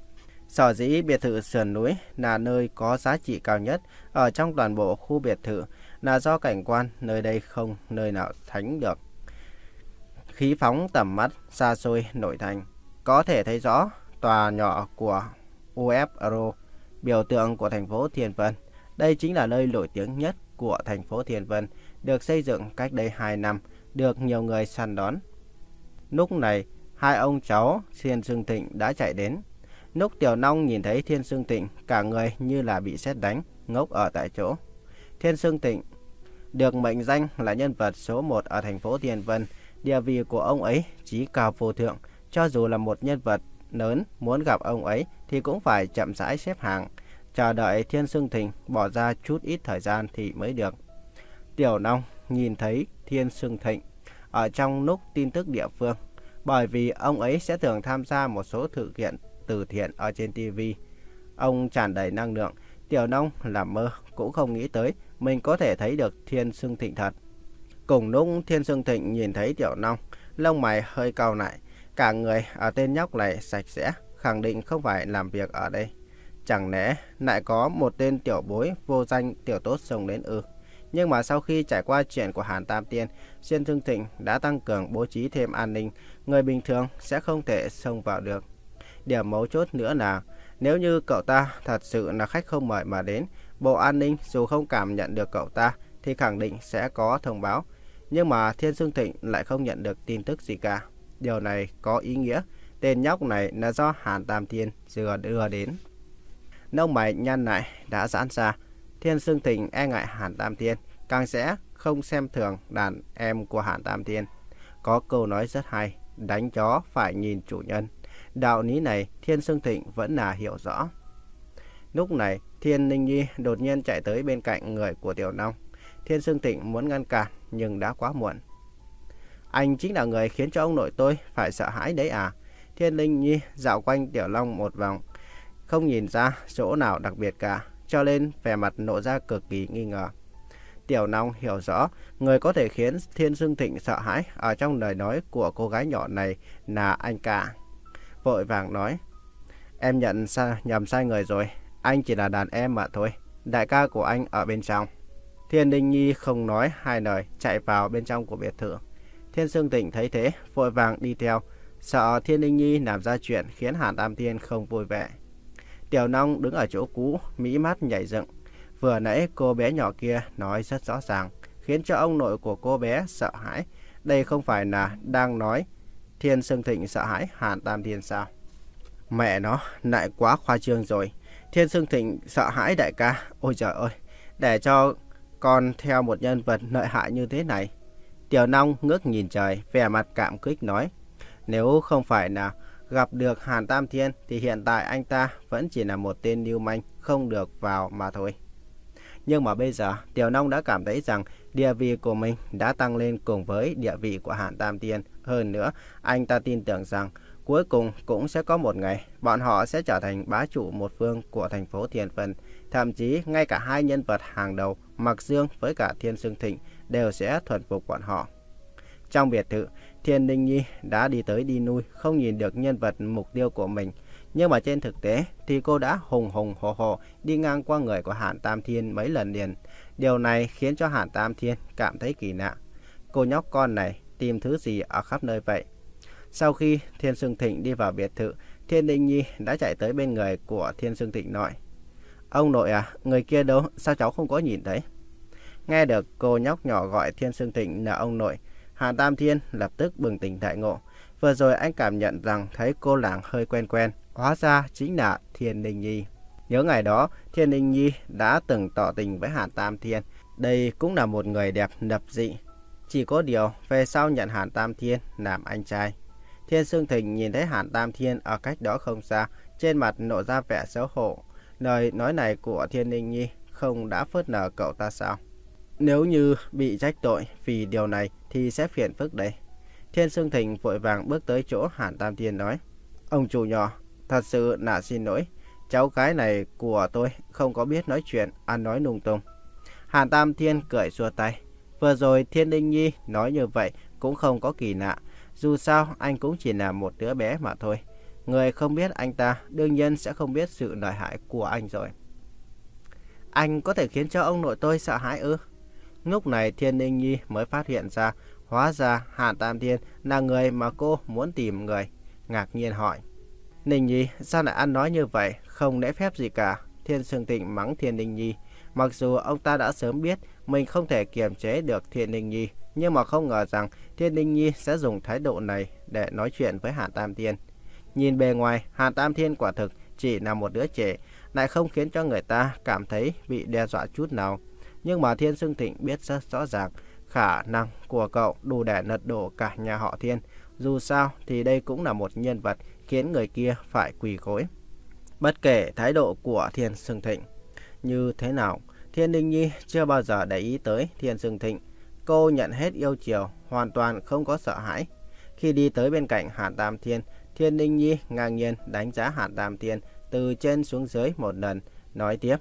Sở dĩ biệt thự sườn núi là nơi có giá trị cao nhất ở trong toàn bộ khu biệt thự là do cảnh quan nơi đây không nơi nào sánh được. Khí phóng tầm mắt xa xôi nội thành, có thể thấy rõ tòa nhỏ của u ép Aero, biểu tượng của thành phố Thiên Vân. Đây chính là nơi nổi tiếng nhất của thành phố Thiên Vân, được xây dựng cách đây hai năm, được nhiều người săn đón. Lúc này, hai ông cháu Thiên Sương Thịnh đã chạy đến. Lúc Tiểu Long nhìn thấy Thiên Sương Thịnh, cả người như là bị sét đánh, ngốc ở tại chỗ. Thiên Sương Thịnh được mệnh danh là nhân vật số một ở thành phố Thiên Vân. Địa vị của ông ấy chí cao vô thượng. Cho dù là một nhân vật lớn muốn gặp ông ấy thì cũng phải chậm rãi xếp hàng, chờ đợi Thiên Sương Thịnh bỏ ra chút ít thời gian thì mới được. Tiểu Long nhìn thấy Thiên Sương Thịnh ở trong lúc tin tức địa phương, bởi vì ông ấy sẽ thường tham gia một số sự kiện từ thiện ở trên ti vi. Ông tràn đầy năng lượng. Tiểu Long làm mơ cũng không nghĩ tới mình có thể thấy được Thiên Sương Thịnh thật. Cùng lúc Thiên Sương Thịnh nhìn thấy Tiểu Long, lông mày hơi cau lại. Cả người ở tên nhóc này sạch sẽ, khẳng định không phải làm việc ở đây. Chẳng lẽ lại có một tên tiểu bối vô danh tiểu tốt xông đến ư? Nhưng mà sau khi trải qua chuyện của Hàn Tam Tiên, Thiên Sương Thịnh đã tăng cường bố trí thêm an ninh. Người bình thường sẽ không thể xông vào được. Điểm mấu chốt nữa là nếu như cậu ta thật sự là khách không mời mà đến, Bộ An ninh dù không cảm nhận được cậu ta thì khẳng định sẽ có thông báo. Nhưng mà Thiên Sương Thịnh lại không nhận được tin tức gì cả. Điều này có ý nghĩa tên nhóc này là do Hàn Tam Thiên vừa đưa đến. Lông mày nhăn lại đã giãn ra. Thiên Sương Thịnh e ngại Hàn Tam Thiên, càng sẽ không xem thường đàn em của Hàn Tam Thiên. Có câu nói rất hay, đánh chó phải nhìn chủ nhân. Đạo lý này Thiên Sương Thịnh vẫn là hiểu rõ. Lúc này Thiên Linh Nhi đột nhiên chạy tới bên cạnh người của Tiểu Long. Thiên Sương Thịnh muốn ngăn cản nhưng đã quá muộn. Anh chính là người khiến cho ông nội tôi phải sợ hãi đấy à? Thiên Linh Nhi dạo quanh Tiểu Long một vòng, không nhìn ra chỗ nào đặc biệt cả, cho nên vẻ mặt lộ ra cực kỳ nghi ngờ. Tiểu Long hiểu rõ người có thể khiến Thiên Sương Thịnh sợ hãi ở trong lời nói của cô gái nhỏ này là anh cả. Vội vàng nói, em nhận sai, nhầm sai người rồi, anh chỉ là đàn em mà thôi, đại ca của anh ở bên trong. Thiên Linh Nhi không nói hai lời chạy vào bên trong của biệt thự. Thiên Sương Thịnh thấy thế vội vàng đi theo, sợ Thiên Linh Nhi làm ra chuyện khiến Hàn Tam Thiên không vui vẻ. Tiểu Long đứng ở chỗ cũ, mí mắt nhảy dựng. Vừa nãy cô bé nhỏ kia nói rất rõ ràng, khiến cho ông nội của cô bé sợ hãi. Đây không phải là đang nói Thiên Sương Thịnh sợ hãi Hàn Tam Thiên sao? Mẹ nó, lại quá khoa trương rồi. Thiên Sương Thịnh sợ hãi đại ca. Ôi trời ơi, để cho con theo một nhân vật lợi hại như thế này. Tiểu Long ngước nhìn trời, vẻ mặt cảm kích nói. Nếu không phải là gặp được Hàn Tam Thiên thì hiện tại anh ta vẫn chỉ là một tên lưu manh không được vào mà thôi. Nhưng mà bây giờ Tiểu Long đã cảm thấy rằng địa vị của mình đã tăng lên cùng với địa vị của Hàn Tam Thiên. Hơn nữa, anh ta tin tưởng rằng cuối cùng cũng sẽ có một ngày bọn họ sẽ trở thành bá chủ một phương của thành phố Thiên Vân. Thậm chí ngay cả hai nhân vật hàng đầu Mạc Dương với cả Thiên Sương Thịnh đều sẽ thuần phục bọn họ. Trong biệt thự, Thiên Linh Nhi đã đi tới đi lui, không nhìn được nhân vật mục tiêu của mình. Nhưng mà trên thực tế thì cô đã hùng hùng hổ hổ đi ngang qua người của Hàn Tam Thiên mấy lần liền. Điều này khiến cho Hàn Tam Thiên cảm thấy kỳ lạ. Cô nhóc con này tìm thứ gì ở khắp nơi vậy? Sau khi Thiên Sương Thịnh đi vào biệt thự, Thiên Linh Nhi đã chạy tới bên người của Thiên Sương Thịnh nói. Ông nội à, người kia đâu, sao cháu không có nhìn thấy? Nghe được cô nhóc nhỏ gọi Thiên Sương Thịnh là ông nội, Hàn Tam Thiên lập tức bừng tỉnh đại ngộ. Vừa rồi anh cảm nhận rằng thấy cô làng hơi quen quen, hóa ra chính là Thiên Linh Nhi. Nhớ ngày đó, Thiên Linh Nhi đã từng tỏ tình với Hàn Tam Thiên. Đây cũng là một người đẹp lập dị. Chỉ có điều về sau nhận Hàn Tam Thiên làm anh trai. Thiên Sương Thịnh nhìn thấy Hàn Tam Thiên ở cách đó không xa, trên mặt nộ ra vẻ xấu hổ. Lời nói này của Thiên Linh Nhi không đã phớt lờ cậu ta sao? Nếu như bị trách tội vì điều này thì sẽ phiền phức đấy. Thiên Sương Thịnh vội vàng bước tới chỗ Hàn Tam Thiên nói. Ông chủ nhỏ, thật sự là xin lỗi. Cháu gái này của tôi không có biết nói chuyện, ăn nói lung tung. Hàn Tam Thiên cười xua tay. Vừa rồi Thiên Linh Nhi nói như vậy cũng không có kỳ lạ. Dù sao anh cũng chỉ là một đứa bé mà thôi. Người không biết anh ta đương nhiên sẽ không biết sự lợi hại của anh rồi. Anh có thể khiến cho ông nội tôi sợ hãi ư? Lúc này Thiên Linh Nhi mới phát hiện ra, hóa ra Hàn Tam Thiên là người mà cô muốn tìm người. Ngạc nhiên hỏi. Linh Nhi, sao lại ăn nói như vậy, không lễ phép gì cả? Thiên Sương Thịnh mắng Thiên Linh Nhi. Mặc dù ông ta đã sớm biết mình không thể kiềm chế được Thiên Linh Nhi, nhưng mà không ngờ rằng Thiên Linh Nhi sẽ dùng thái độ này để nói chuyện với Hàn Tam Thiên. Nhìn bề ngoài, Hàn Tam Thiên quả thực chỉ là một đứa trẻ, lại không khiến cho người ta cảm thấy bị đe dọa chút nào. Nhưng mà Thiên Sương Thịnh biết rất rõ ràng, khả năng của cậu đủ để lật đổ cả nhà họ Thiên. Dù sao thì đây cũng là một nhân vật khiến người kia phải quỳ gối. Bất kể thái độ của Thiên Sương Thịnh như thế nào, Thiên Linh Nhi chưa bao giờ để ý tới Thiên Sương Thịnh. Cô nhận hết yêu chiều, hoàn toàn không có sợ hãi. Khi đi tới bên cạnh Hàn Tam Thiên, Thiên Linh Nhi ngang nhiên đánh giá Hàn Tam Thiên từ trên xuống dưới một lần, nói tiếp.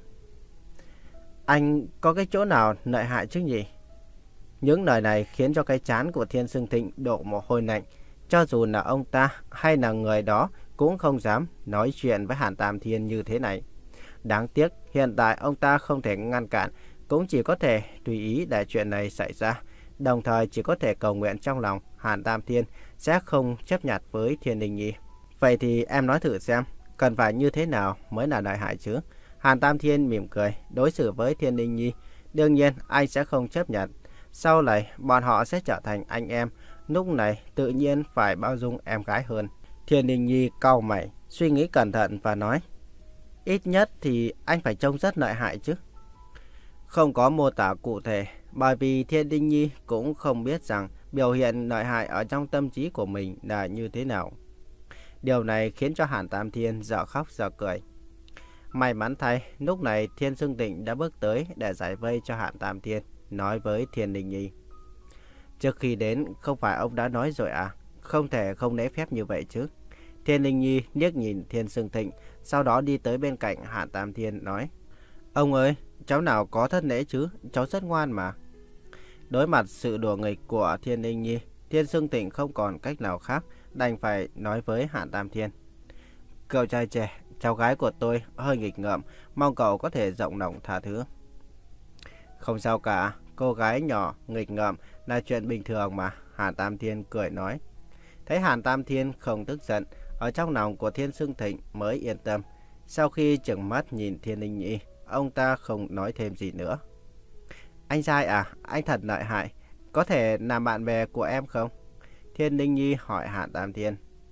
Anh có cái chỗ nào lợi hại chứ nhỉ? Những lời này khiến cho cái trán của Thiên Sương Thịnh đổ mồ hôi lạnh. Cho dù là ông ta hay là người đó cũng không dám nói chuyện với Hàn Tam Thiên như thế này. Đáng tiếc hiện tại ông ta không thể ngăn cản, cũng chỉ có thể tùy ý để chuyện này xảy ra. Đồng thời chỉ có thể cầu nguyện trong lòng Hàn Tam Thiên sẽ không chấp nhặt với Thiên Linh Nhi. Vậy thì em nói thử xem, cần phải như thế nào mới là lợi hại chứ? Hàn Tam Thiên mỉm cười đối xử với Thiên Linh Nhi. Đương nhiên anh sẽ không chấp nhận. Sau này bọn họ sẽ trở thành anh em. Lúc này tự nhiên phải bao dung em gái hơn. Thiên Linh Nhi cau mày, suy nghĩ cẩn thận và nói. Ít nhất thì anh phải trông rất lợi hại chứ. Không có mô tả cụ thể, bởi vì Thiên Linh Nhi cũng không biết rằng biểu hiện lợi hại ở trong tâm trí của mình là như thế nào. Điều này khiến cho Hàn Tam Thiên dở khóc dở cười. May mắn thay, lúc này Thiên Sương Thịnh đã bước tới để giải vây cho Hàn Tam Thiên, nói với Thiên Linh Nhi. Trước khi đến, không phải ông đã nói rồi à? Không thể không lễ phép như vậy chứ. Thiên Linh Nhi liếc nhìn Thiên Sương Thịnh, sau đó đi tới bên cạnh Hàn Tam Thiên nói. Ông ơi, cháu nào có thất lễ chứ, cháu rất ngoan mà. Đối mặt sự đùa nghịch của Thiên Linh Nhi, Thiên Sương Thịnh không còn cách nào khác, đành phải nói với Hàn Tam Thiên. Cậu trai trẻ, cháu gái của tôi hơi nghịch ngợm, mong cậu có thể rộng lòng tha thứ. Không sao cả, cô gái nhỏ nghịch ngợm là chuyện bình thường mà, Hàn Tam Thiên cười nói. Thấy Hàn Tam Thiên không tức giận, ở trong lòng của Thiên Sương Thịnh mới yên tâm. Sau khi trừng mắt nhìn Thiên Linh Nhi, ông ta không nói thêm gì nữa. Anh trai à, anh thật lợi hại, có thể làm bạn bè của em không? Thiên Linh Nhi hỏi Hàn Tam Thiên.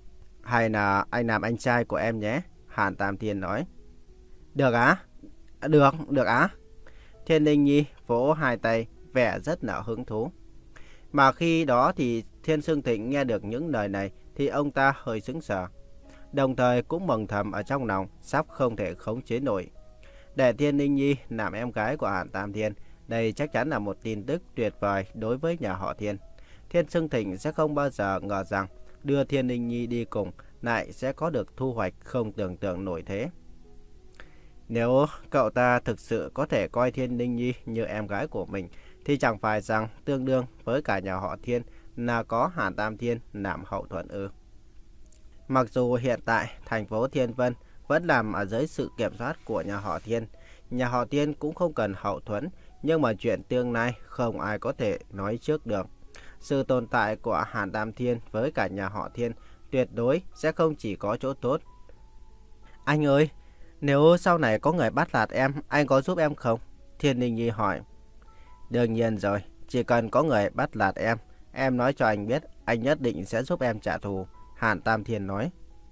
Hay là anh làm anh trai của em nhé, Hàn Tam Thiên nói. Được á? Được, được á. Thiên Linh Nhi vỗ hai tay, vẻ rất là hứng thú. Mà khi đó thì Thiên Sương Thịnh nghe được những lời này thì ông ta hơi sững sờ. Đồng thời cũng mừng thầm ở trong lòng, sắp không thể khống chế nổi. Để Thiên Linh Nhi làm em gái của Hàn Tam Thiên, đây chắc chắn là một tin tức tuyệt vời đối với nhà họ Thiên. Thiên Sương Thịnh sẽ không bao giờ ngờ rằng đưa Thiên Linh Nhi đi cùng lại sẽ có được thu hoạch không tưởng tượng nổi thế. Nếu cậu ta thực sự có thể coi Thiên Linh Nhi như em gái của mình, thì chẳng phải rằng tương đương với cả nhà họ Thiên là có Hàn Tam Thiên làm hậu thuẫn ư? Mặc dù hiện tại thành phố Thiên Vân vẫn nằm ở dưới sự kiểm soát của nhà họ Thiên, nhà họ Thiên cũng không cần hậu thuẫn, nhưng mà chuyện tương lai không ai có thể nói trước được. Sự tồn tại của Hàn Tam Thiên với cả nhà họ Thiên tuyệt đối sẽ không chỉ có chỗ tốt. Anh ơi, nếu sau này có người bắt nạt em, anh có giúp em không? Thiên Linh Nhi hỏi. Đương nhiên rồi, chỉ cần có người bắt nạt em, em nói cho anh biết, anh nhất định sẽ giúp em trả thù, Hàn Tam Thiên nói.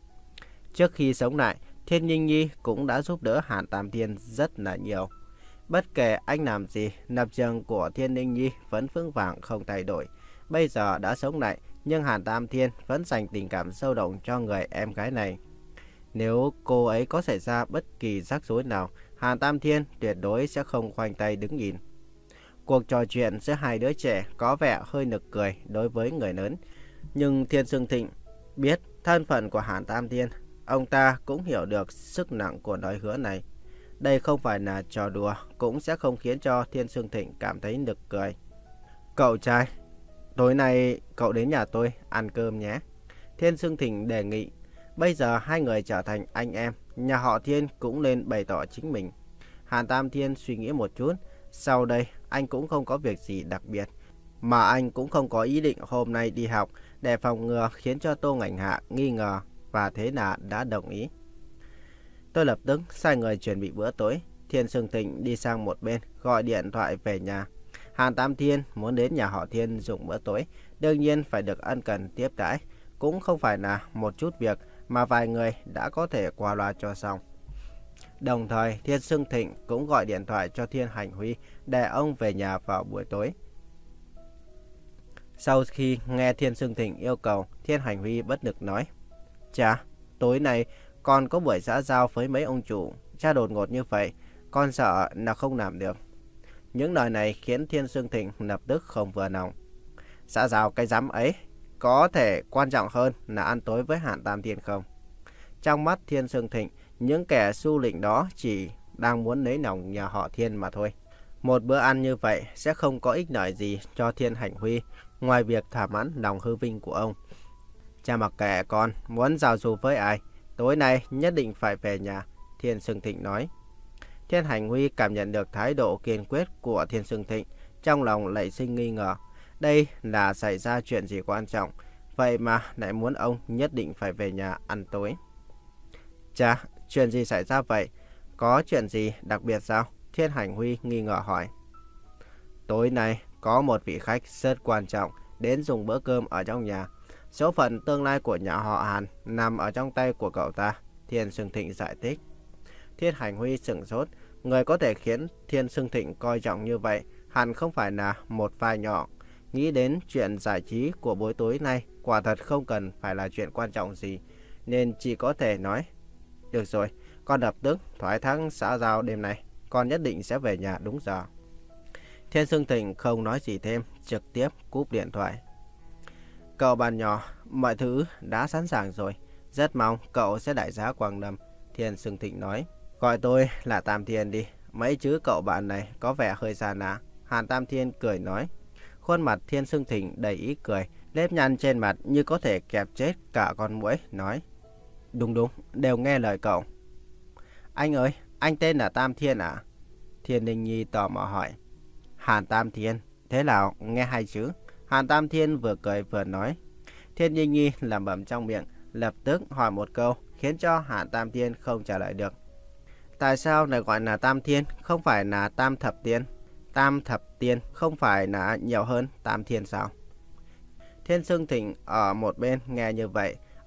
Trước khi sống lại, Thiên Linh Nhi cũng đã giúp đỡ Hàn Tam Thiên rất là nhiều. Bất kể anh làm gì, lập trường của Thiên Linh Nhi vẫn vững vàng không thay đổi. Bây giờ đã sống lại, nhưng Hàn Tam Thiên vẫn dành tình cảm sâu đậm cho người em gái này. Nếu cô ấy có xảy ra bất kỳ rắc rối nào, Hàn Tam Thiên tuyệt đối sẽ không khoanh tay đứng nhìn. Cuộc trò chuyện giữa hai đứa trẻ có vẻ hơi nực cười đối với người lớn. Nhưng Thiên Sương Thịnh biết thân phận của Hàn Tam Thiên, ông ta cũng hiểu được sức nặng của lời hứa này. Đây không phải là trò đùa, cũng sẽ không khiến cho Thiên Sương Thịnh cảm thấy nực cười. Cậu trai, tối nay cậu đến nhà tôi ăn cơm nhé, Thiên Sương Thịnh đề nghị. Bây giờ hai người trở thành anh em, nhà họ Thiên cũng nên bày tỏ chính mình. Hàn Tam Thiên suy nghĩ một chút, sau đây anh cũng không có việc gì đặc biệt, mà anh cũng không có ý định hôm nay đi học để phòng ngừa khiến cho Tô Ngảnh Hạ nghi ngờ, và thế là đã đồng ý. Tôi lập tức sai người chuẩn bị bữa tối. Thiên Sương Thịnh đi sang một bên gọi điện thoại về nhà. Hàn Tam Thiên muốn đến nhà họ Thiên dùng bữa tối, đương nhiên phải được ân cần tiếp đãi, cũng không phải là một chút việc mà vài người đã có thể qua loa cho xong. Đồng thời Thiên Sương Thịnh cũng gọi điện thoại cho Thiên Hành Huy để ông về nhà vào buổi tối. Sau khi nghe Thiên Sương Thịnh yêu cầu, Thiên Hành Huy bất lực nói: Chà, tối nay con có buổi xã giao với mấy ông chủ, cha đột ngột như vậy, con sợ là không làm được. Những lời này khiến Thiên Sương Thịnh lập tức không vừa lòng. Xã giao cái dám ấy, có thể quan trọng hơn là ăn tối với Hàn Tam Thiên không? Trong mắt Thiên Sương Thịnh, những kẻ su lĩnh đó chỉ đang muốn lấy lòng nhà họ Thiên mà thôi. Một bữa ăn như vậy sẽ không có ích lợi gì cho Thiên Hành Huy, ngoài việc thỏa mãn lòng hư vinh của ông. Cha mặc kệ con muốn giao du với ai, tối nay nhất định phải về nhà, Thiên Sương Thịnh nói. Thiên Hành Huy cảm nhận được thái độ kiên quyết của Thiên Sương Thịnh, trong lòng lại sinh nghi ngờ. Đây là xảy ra chuyện gì quan trọng, vậy mà lại muốn ông nhất định phải về nhà ăn tối. Cha, chuyện gì xảy ra vậy? Có chuyện gì đặc biệt sao? Thiên Hành Huy nghi ngờ hỏi. Tối nay có một vị khách rất quan trọng đến dùng bữa cơm ở trong nhà. Số phận tương lai của nhà họ Hàn nằm ở trong tay của cậu ta, Thiên Sương Thịnh giải thích. Thiên Hành Huy sửng sốt, người có thể khiến Thiên Sương Thịnh coi trọng như vậy hẳn không phải là một vai nhỏ. Nghĩ đến chuyện giải trí của buổi tối nay, quả thật không cần phải là chuyện quan trọng gì, nên chỉ có thể nói: Được rồi, con lập tức thoái thác xã giao đêm nay, con nhất định sẽ về nhà đúng giờ. Thiên Sương Thịnh không nói gì thêm, trực tiếp cúp điện thoại. Cậu bạn nhỏ, mọi thứ đã sẵn sàng rồi, rất mong cậu sẽ đại giá quang lâm, Thiên Sương Thịnh nói. Gọi tôi là Tam Thiên đi, mấy chữ cậu bạn này có vẻ hơi xa lạ, Hàn Tam Thiên cười nói. Khuôn mặt Thiên Sương Thịnh đầy ý cười, nếp nhăn trên mặt như có thể kẹp chết cả con muỗi, nói: Đúng đúng, đều nghe lời cậu. Anh ơi, anh tên là Tam Thiên à? Thiên Linh Nhi tò mò hỏi. Hàn Tam Thiên, thế nào, nghe hay chứ? Hàn Tam Thiên vừa cười vừa nói. Thiên Linh Nhi lẩm bẩm trong miệng, lập tức hỏi một câu khiến cho Hàn Tam Thiên không trả lời được. Tại sao lại gọi là Tam Thiên, không phải là Tam Thập Tiên? Tam Thập Tiên không phải là nhiều hơn Tam Thiên sao? Thiên Sương Thịnh ở một bên nghe như vậy,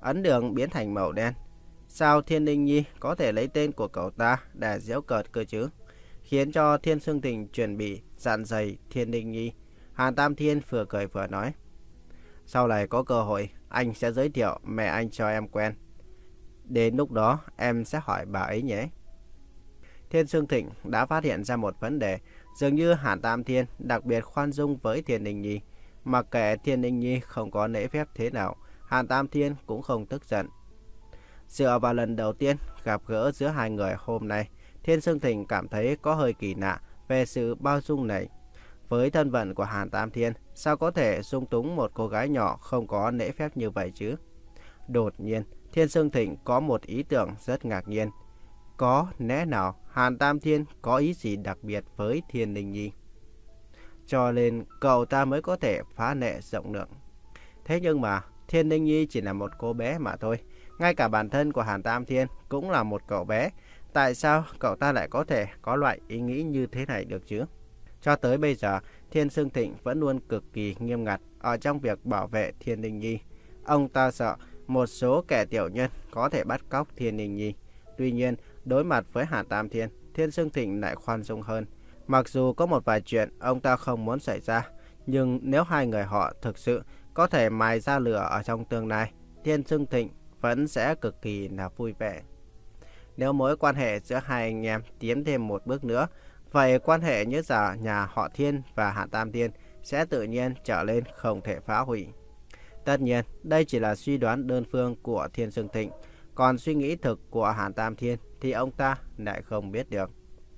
ấn đường biến thành màu đen. Sao Thiên Linh Nhi có thể lấy tên của cậu ta để giễu cợt cơ chứ? Khiến cho Thiên Sương Thịnh chuẩn bị dặn dày Thiên Linh Nhi. Hàn Tam Thiên vừa cười vừa nói. Sau này có cơ hội, anh sẽ giới thiệu mẹ anh cho em quen. Đến lúc đó em sẽ hỏi bà ấy nhé. Thiên Sương Thịnh đã phát hiện ra một vấn đề. Dường như Hàn Tam Thiên đặc biệt khoan dung với Thiên Linh Nhi. Mặc kệ Thiên Linh Nhi không có lễ phép thế nào, Hàn Tam Thiên cũng không tức giận. Dựa vào lần đầu tiên gặp gỡ giữa hai người hôm nay, Thiên Sương Thịnh cảm thấy có hơi kỳ lạ về sự bao dung này. Với thân phận của Hàn Tam Thiên, sao có thể dung túng một cô gái nhỏ không có lễ phép như vậy chứ? Đột nhiên, Thiên Sương Thịnh có một ý tưởng rất ngạc nhiên. Có lẽ nào Hàn Tam Thiên có ý gì đặc biệt với Thiên Linh Nhi, cho nên cậu ta mới có thể phá lệ rộng lượng. Thế nhưng mà Thiên Linh Nhi chỉ là một cô bé mà thôi. Ngay cả bản thân của Hàn Tam Thiên cũng là một cậu bé. Tại sao cậu ta lại có thể có loại ý nghĩ như thế này được chứ? Cho tới bây giờ, Thiên Sương Thịnh vẫn luôn cực kỳ nghiêm ngặt ở trong việc bảo vệ Thiên Linh Nhi. Ông ta sợ một số kẻ tiểu nhân có thể bắt cóc Thiên Linh Nhi. Tuy nhiên, đối mặt với Hàn Tam Thiên, Thiên Sương Thịnh lại khoan dung hơn. Mặc dù có một vài chuyện ông ta không muốn xảy ra, nhưng nếu hai người họ thực sự có thể mài ra lửa ở trong tương lai, Thiên Sương Thịnh vẫn sẽ cực kỳ là vui vẻ. Nếu mối quan hệ giữa hai anh em tiến thêm một bước nữa, vậy quan hệ như giờ nhà họ Thiên và Hàn Tam Thiên sẽ tự nhiên trở lên không thể phá hủy. Tất nhiên, đây chỉ là suy đoán đơn phương của Thiên Sương Thịnh, còn suy nghĩ thực của Hàn Tam Thiên thì ông ta lại không biết được.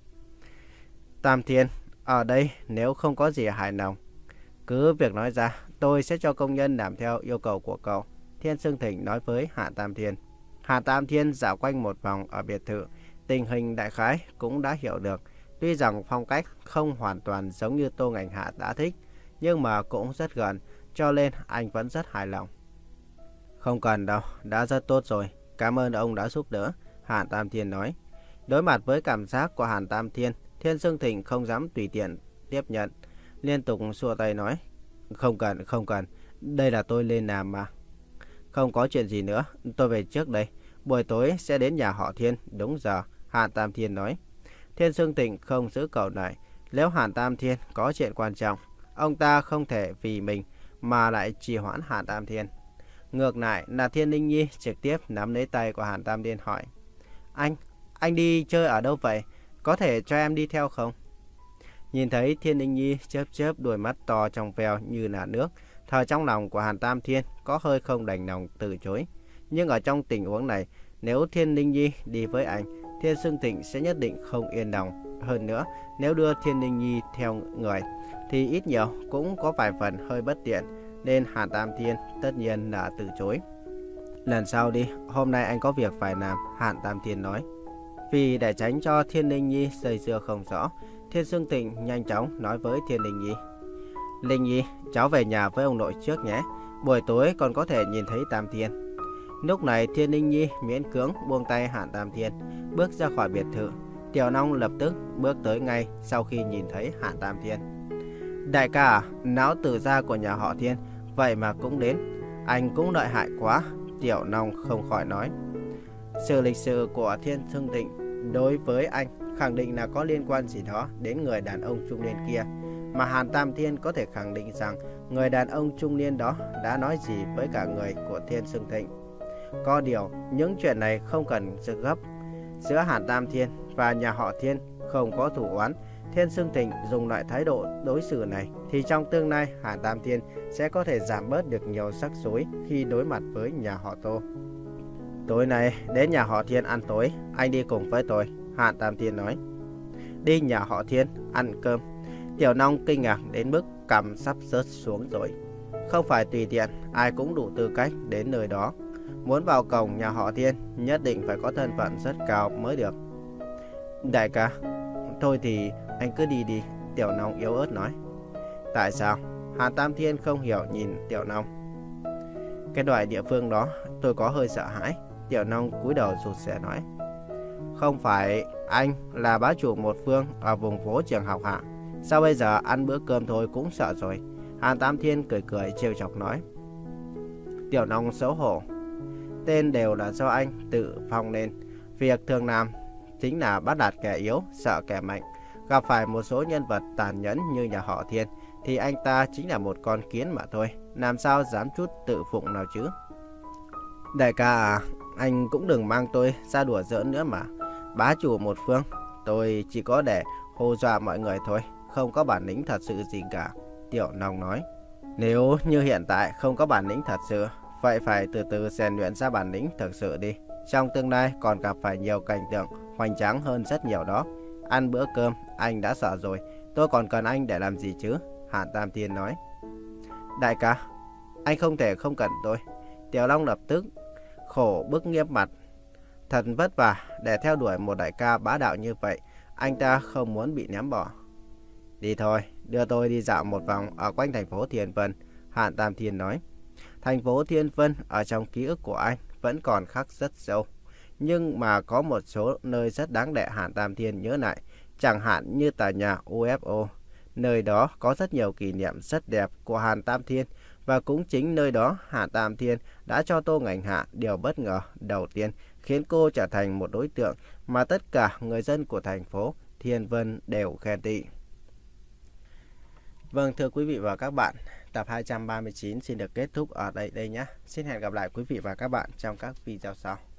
Tam Thiên, ở đây nếu không có gì hài lòng, cứ việc nói ra, tôi sẽ cho công nhân làm theo yêu cầu của cậu. Thiên Sương Thịnh nói với Hàn Tam Thiên. Hàn Tam Thiên dạo quanh một vòng ở biệt thự, tình hình đại khái cũng đã hiểu được. Tuy rằng phong cách không hoàn toàn giống như Tô Ngành Hạ đã thích, nhưng mà cũng rất gần, cho nên anh vẫn rất hài lòng. Không cần đâu, đã rất tốt rồi. Cảm ơn ông đã giúp đỡ, Hàn Tam Thiên nói. Đối mặt với cảm giác của Hàn Tam Thiên, Thiên Sương Thịnh không dám tùy tiện tiếp nhận, liên tục xua tay nói. Không cần, không cần, đây là tôi lên làm mà. Không có chuyện gì nữa, tôi về trước đây. Buổi tối sẽ đến nhà họ Thiên, đúng giờ, Hàn Tam Thiên nói. Thiên Sương Thịnh không giữ cầu này. Nếu Hàn Tam Thiên có chuyện quan trọng, ông ta không thể vì mình mà lại trì hoãn Hàn Tam Thiên. Ngược lại là Thiên Linh Nhi trực tiếp nắm lấy tay của Hàn Tam Thiên hỏi. Anh, anh đi chơi ở đâu vậy? Có thể cho em đi theo không? Nhìn thấy Thiên Linh Nhi chớp chớp đôi mắt to trong veo như là nước, thở trong lòng của Hàn Tam Thiên có hơi không đành lòng từ chối. Nhưng ở trong tình huống này, nếu Thiên Linh Nhi đi với anh, Thiên Sương Thịnh sẽ nhất định không yên lòng. Hơn nữa, nếu đưa Thiên Linh Nhi theo người, thì ít nhiều cũng có vài phần hơi bất tiện, nên Hàn Tam Thiên tất nhiên là từ chối. Lần sau đi, hôm nay anh có việc phải làm, Hàn Tam Thiên nói. Vì để tránh cho Thiên Linh Nhi dây dưa không rõ, Thiên Sương Thịnh nhanh chóng nói với Thiên Linh Nhi. Linh Nhi, cháu về nhà với ông nội trước nhé. Buổi tối còn có thể nhìn thấy Tam Thiên. Lúc này Thiên Linh Nhi miễn cưỡng buông tay Hàn Tam Thiên, bước ra khỏi biệt thự. Tiểu Long lập tức bước tới ngay sau khi nhìn thấy Hàn Tam Thiên. Đại ca, não tử gia của nhà họ Thiên, vậy mà cũng đến. Anh cũng lợi hại quá, Tiểu Long không khỏi nói. Sự lịch sự của Thiên Sương Thịnh đối với anh khẳng định là có liên quan gì đó đến người đàn ông trung niên kia. Mà Hàn Tam Thiên có thể khẳng định rằng người đàn ông trung niên đó đã nói gì với cả người của Thiên Sương Thịnh. Có điều, những chuyện này không cần sự gấp. Giữa Hàn Tam Thiên và nhà họ Thiên không có thù oán. Thiên Sương Thịnh dùng loại thái độ đối xử này thì trong tương lai Hàn Tam Thiên sẽ có thể giảm bớt được nhiều rắc rối khi đối mặt với nhà họ Tô. Tối nay đến nhà họ Thiên ăn tối, anh đi cùng với tôi, Hàn Tam Thiên nói. Đi nhà họ Thiên ăn cơm? Tiểu Long kinh ngạc đến mức cằm sắp rớt xuống rồi. Không phải tùy tiện ai cũng đủ tư cách đến nơi đó. Muốn vào cổng nhà họ Thiên nhất định phải có thân phận rất cao mới được. Đại ca, thôi thì anh cứ đi đi, Tiểu Long yếu ớt nói. Tại sao? Hàn Tam Thiên không hiểu nhìn Tiểu Long. Cái loại địa phương đó tôi có hơi sợ hãi, Tiểu Long cúi đầu rụt rè nói. Không phải anh là bá chủ một phương ở vùng phố trường học hả? Sao bây giờ ăn bữa cơm thôi cũng sợ rồi? Hàn Tam Thiên cười cười trêu chọc nói. Tiểu Long xấu hổ. tên đều là do anh tự phong lên. Việc thường làm chính là bắt nạt kẻ yếu, sợ kẻ mạnh. Gặp phải một số nhân vật tàn nhẫn như nhà họ Thiên thì anh ta chính là một con kiến mà thôi, làm sao dám chút tự phụng nào chứ. Đại ca à, anh cũng đừng mang tôi ra đùa giỡn nữa mà. Bá chủ một phương, tôi chỉ có để hù dọa mọi người thôi, không có bản lĩnh thật sự gì cả. Tiểu Long nói, nếu như hiện tại không có bản lĩnh thật sự, vậy phải từ từ rèn luyện ra bản lĩnh thực sự đi. Trong tương lai còn gặp phải nhiều cảnh tượng hoành tráng hơn rất nhiều đó. Ăn bữa cơm, anh đã sợ rồi, tôi còn cần anh để làm gì chứ? Hàn Tam Thiên nói. Đại ca, anh không thể không cần tôi. Tiểu Long lập tức khổ bức nghiêm mặt. Thật vất vả để theo đuổi một đại ca bá đạo như vậy, anh ta không muốn bị ném bỏ. Đi thôi, đưa tôi đi dạo một vòng ở quanh thành phố Thiên Vân, Hàn Tam Thiên nói. Thành phố Thiên Vân ở trong ký ức của anh vẫn còn khắc rất sâu. Nhưng mà có một số nơi rất đáng để Hàn Tam Thiên nhớ lại, chẳng hạn như tòa nhà u ép ô. Nơi đó có rất nhiều kỷ niệm rất đẹp của Hàn Tam Thiên, và cũng chính nơi đó Hàn Tam Thiên đã cho Tô Ngành Hạ điều bất ngờ đầu tiên, khiến cô trở thành một đối tượng mà tất cả người dân của thành phố Thiên Vân đều khen tị. Vâng, thưa quý vị và các bạn, tập hai trăm ba mươi chín xin được kết thúc ở đây đây nhé. Xin hẹn gặp lại quý vị và các bạn trong các video sau.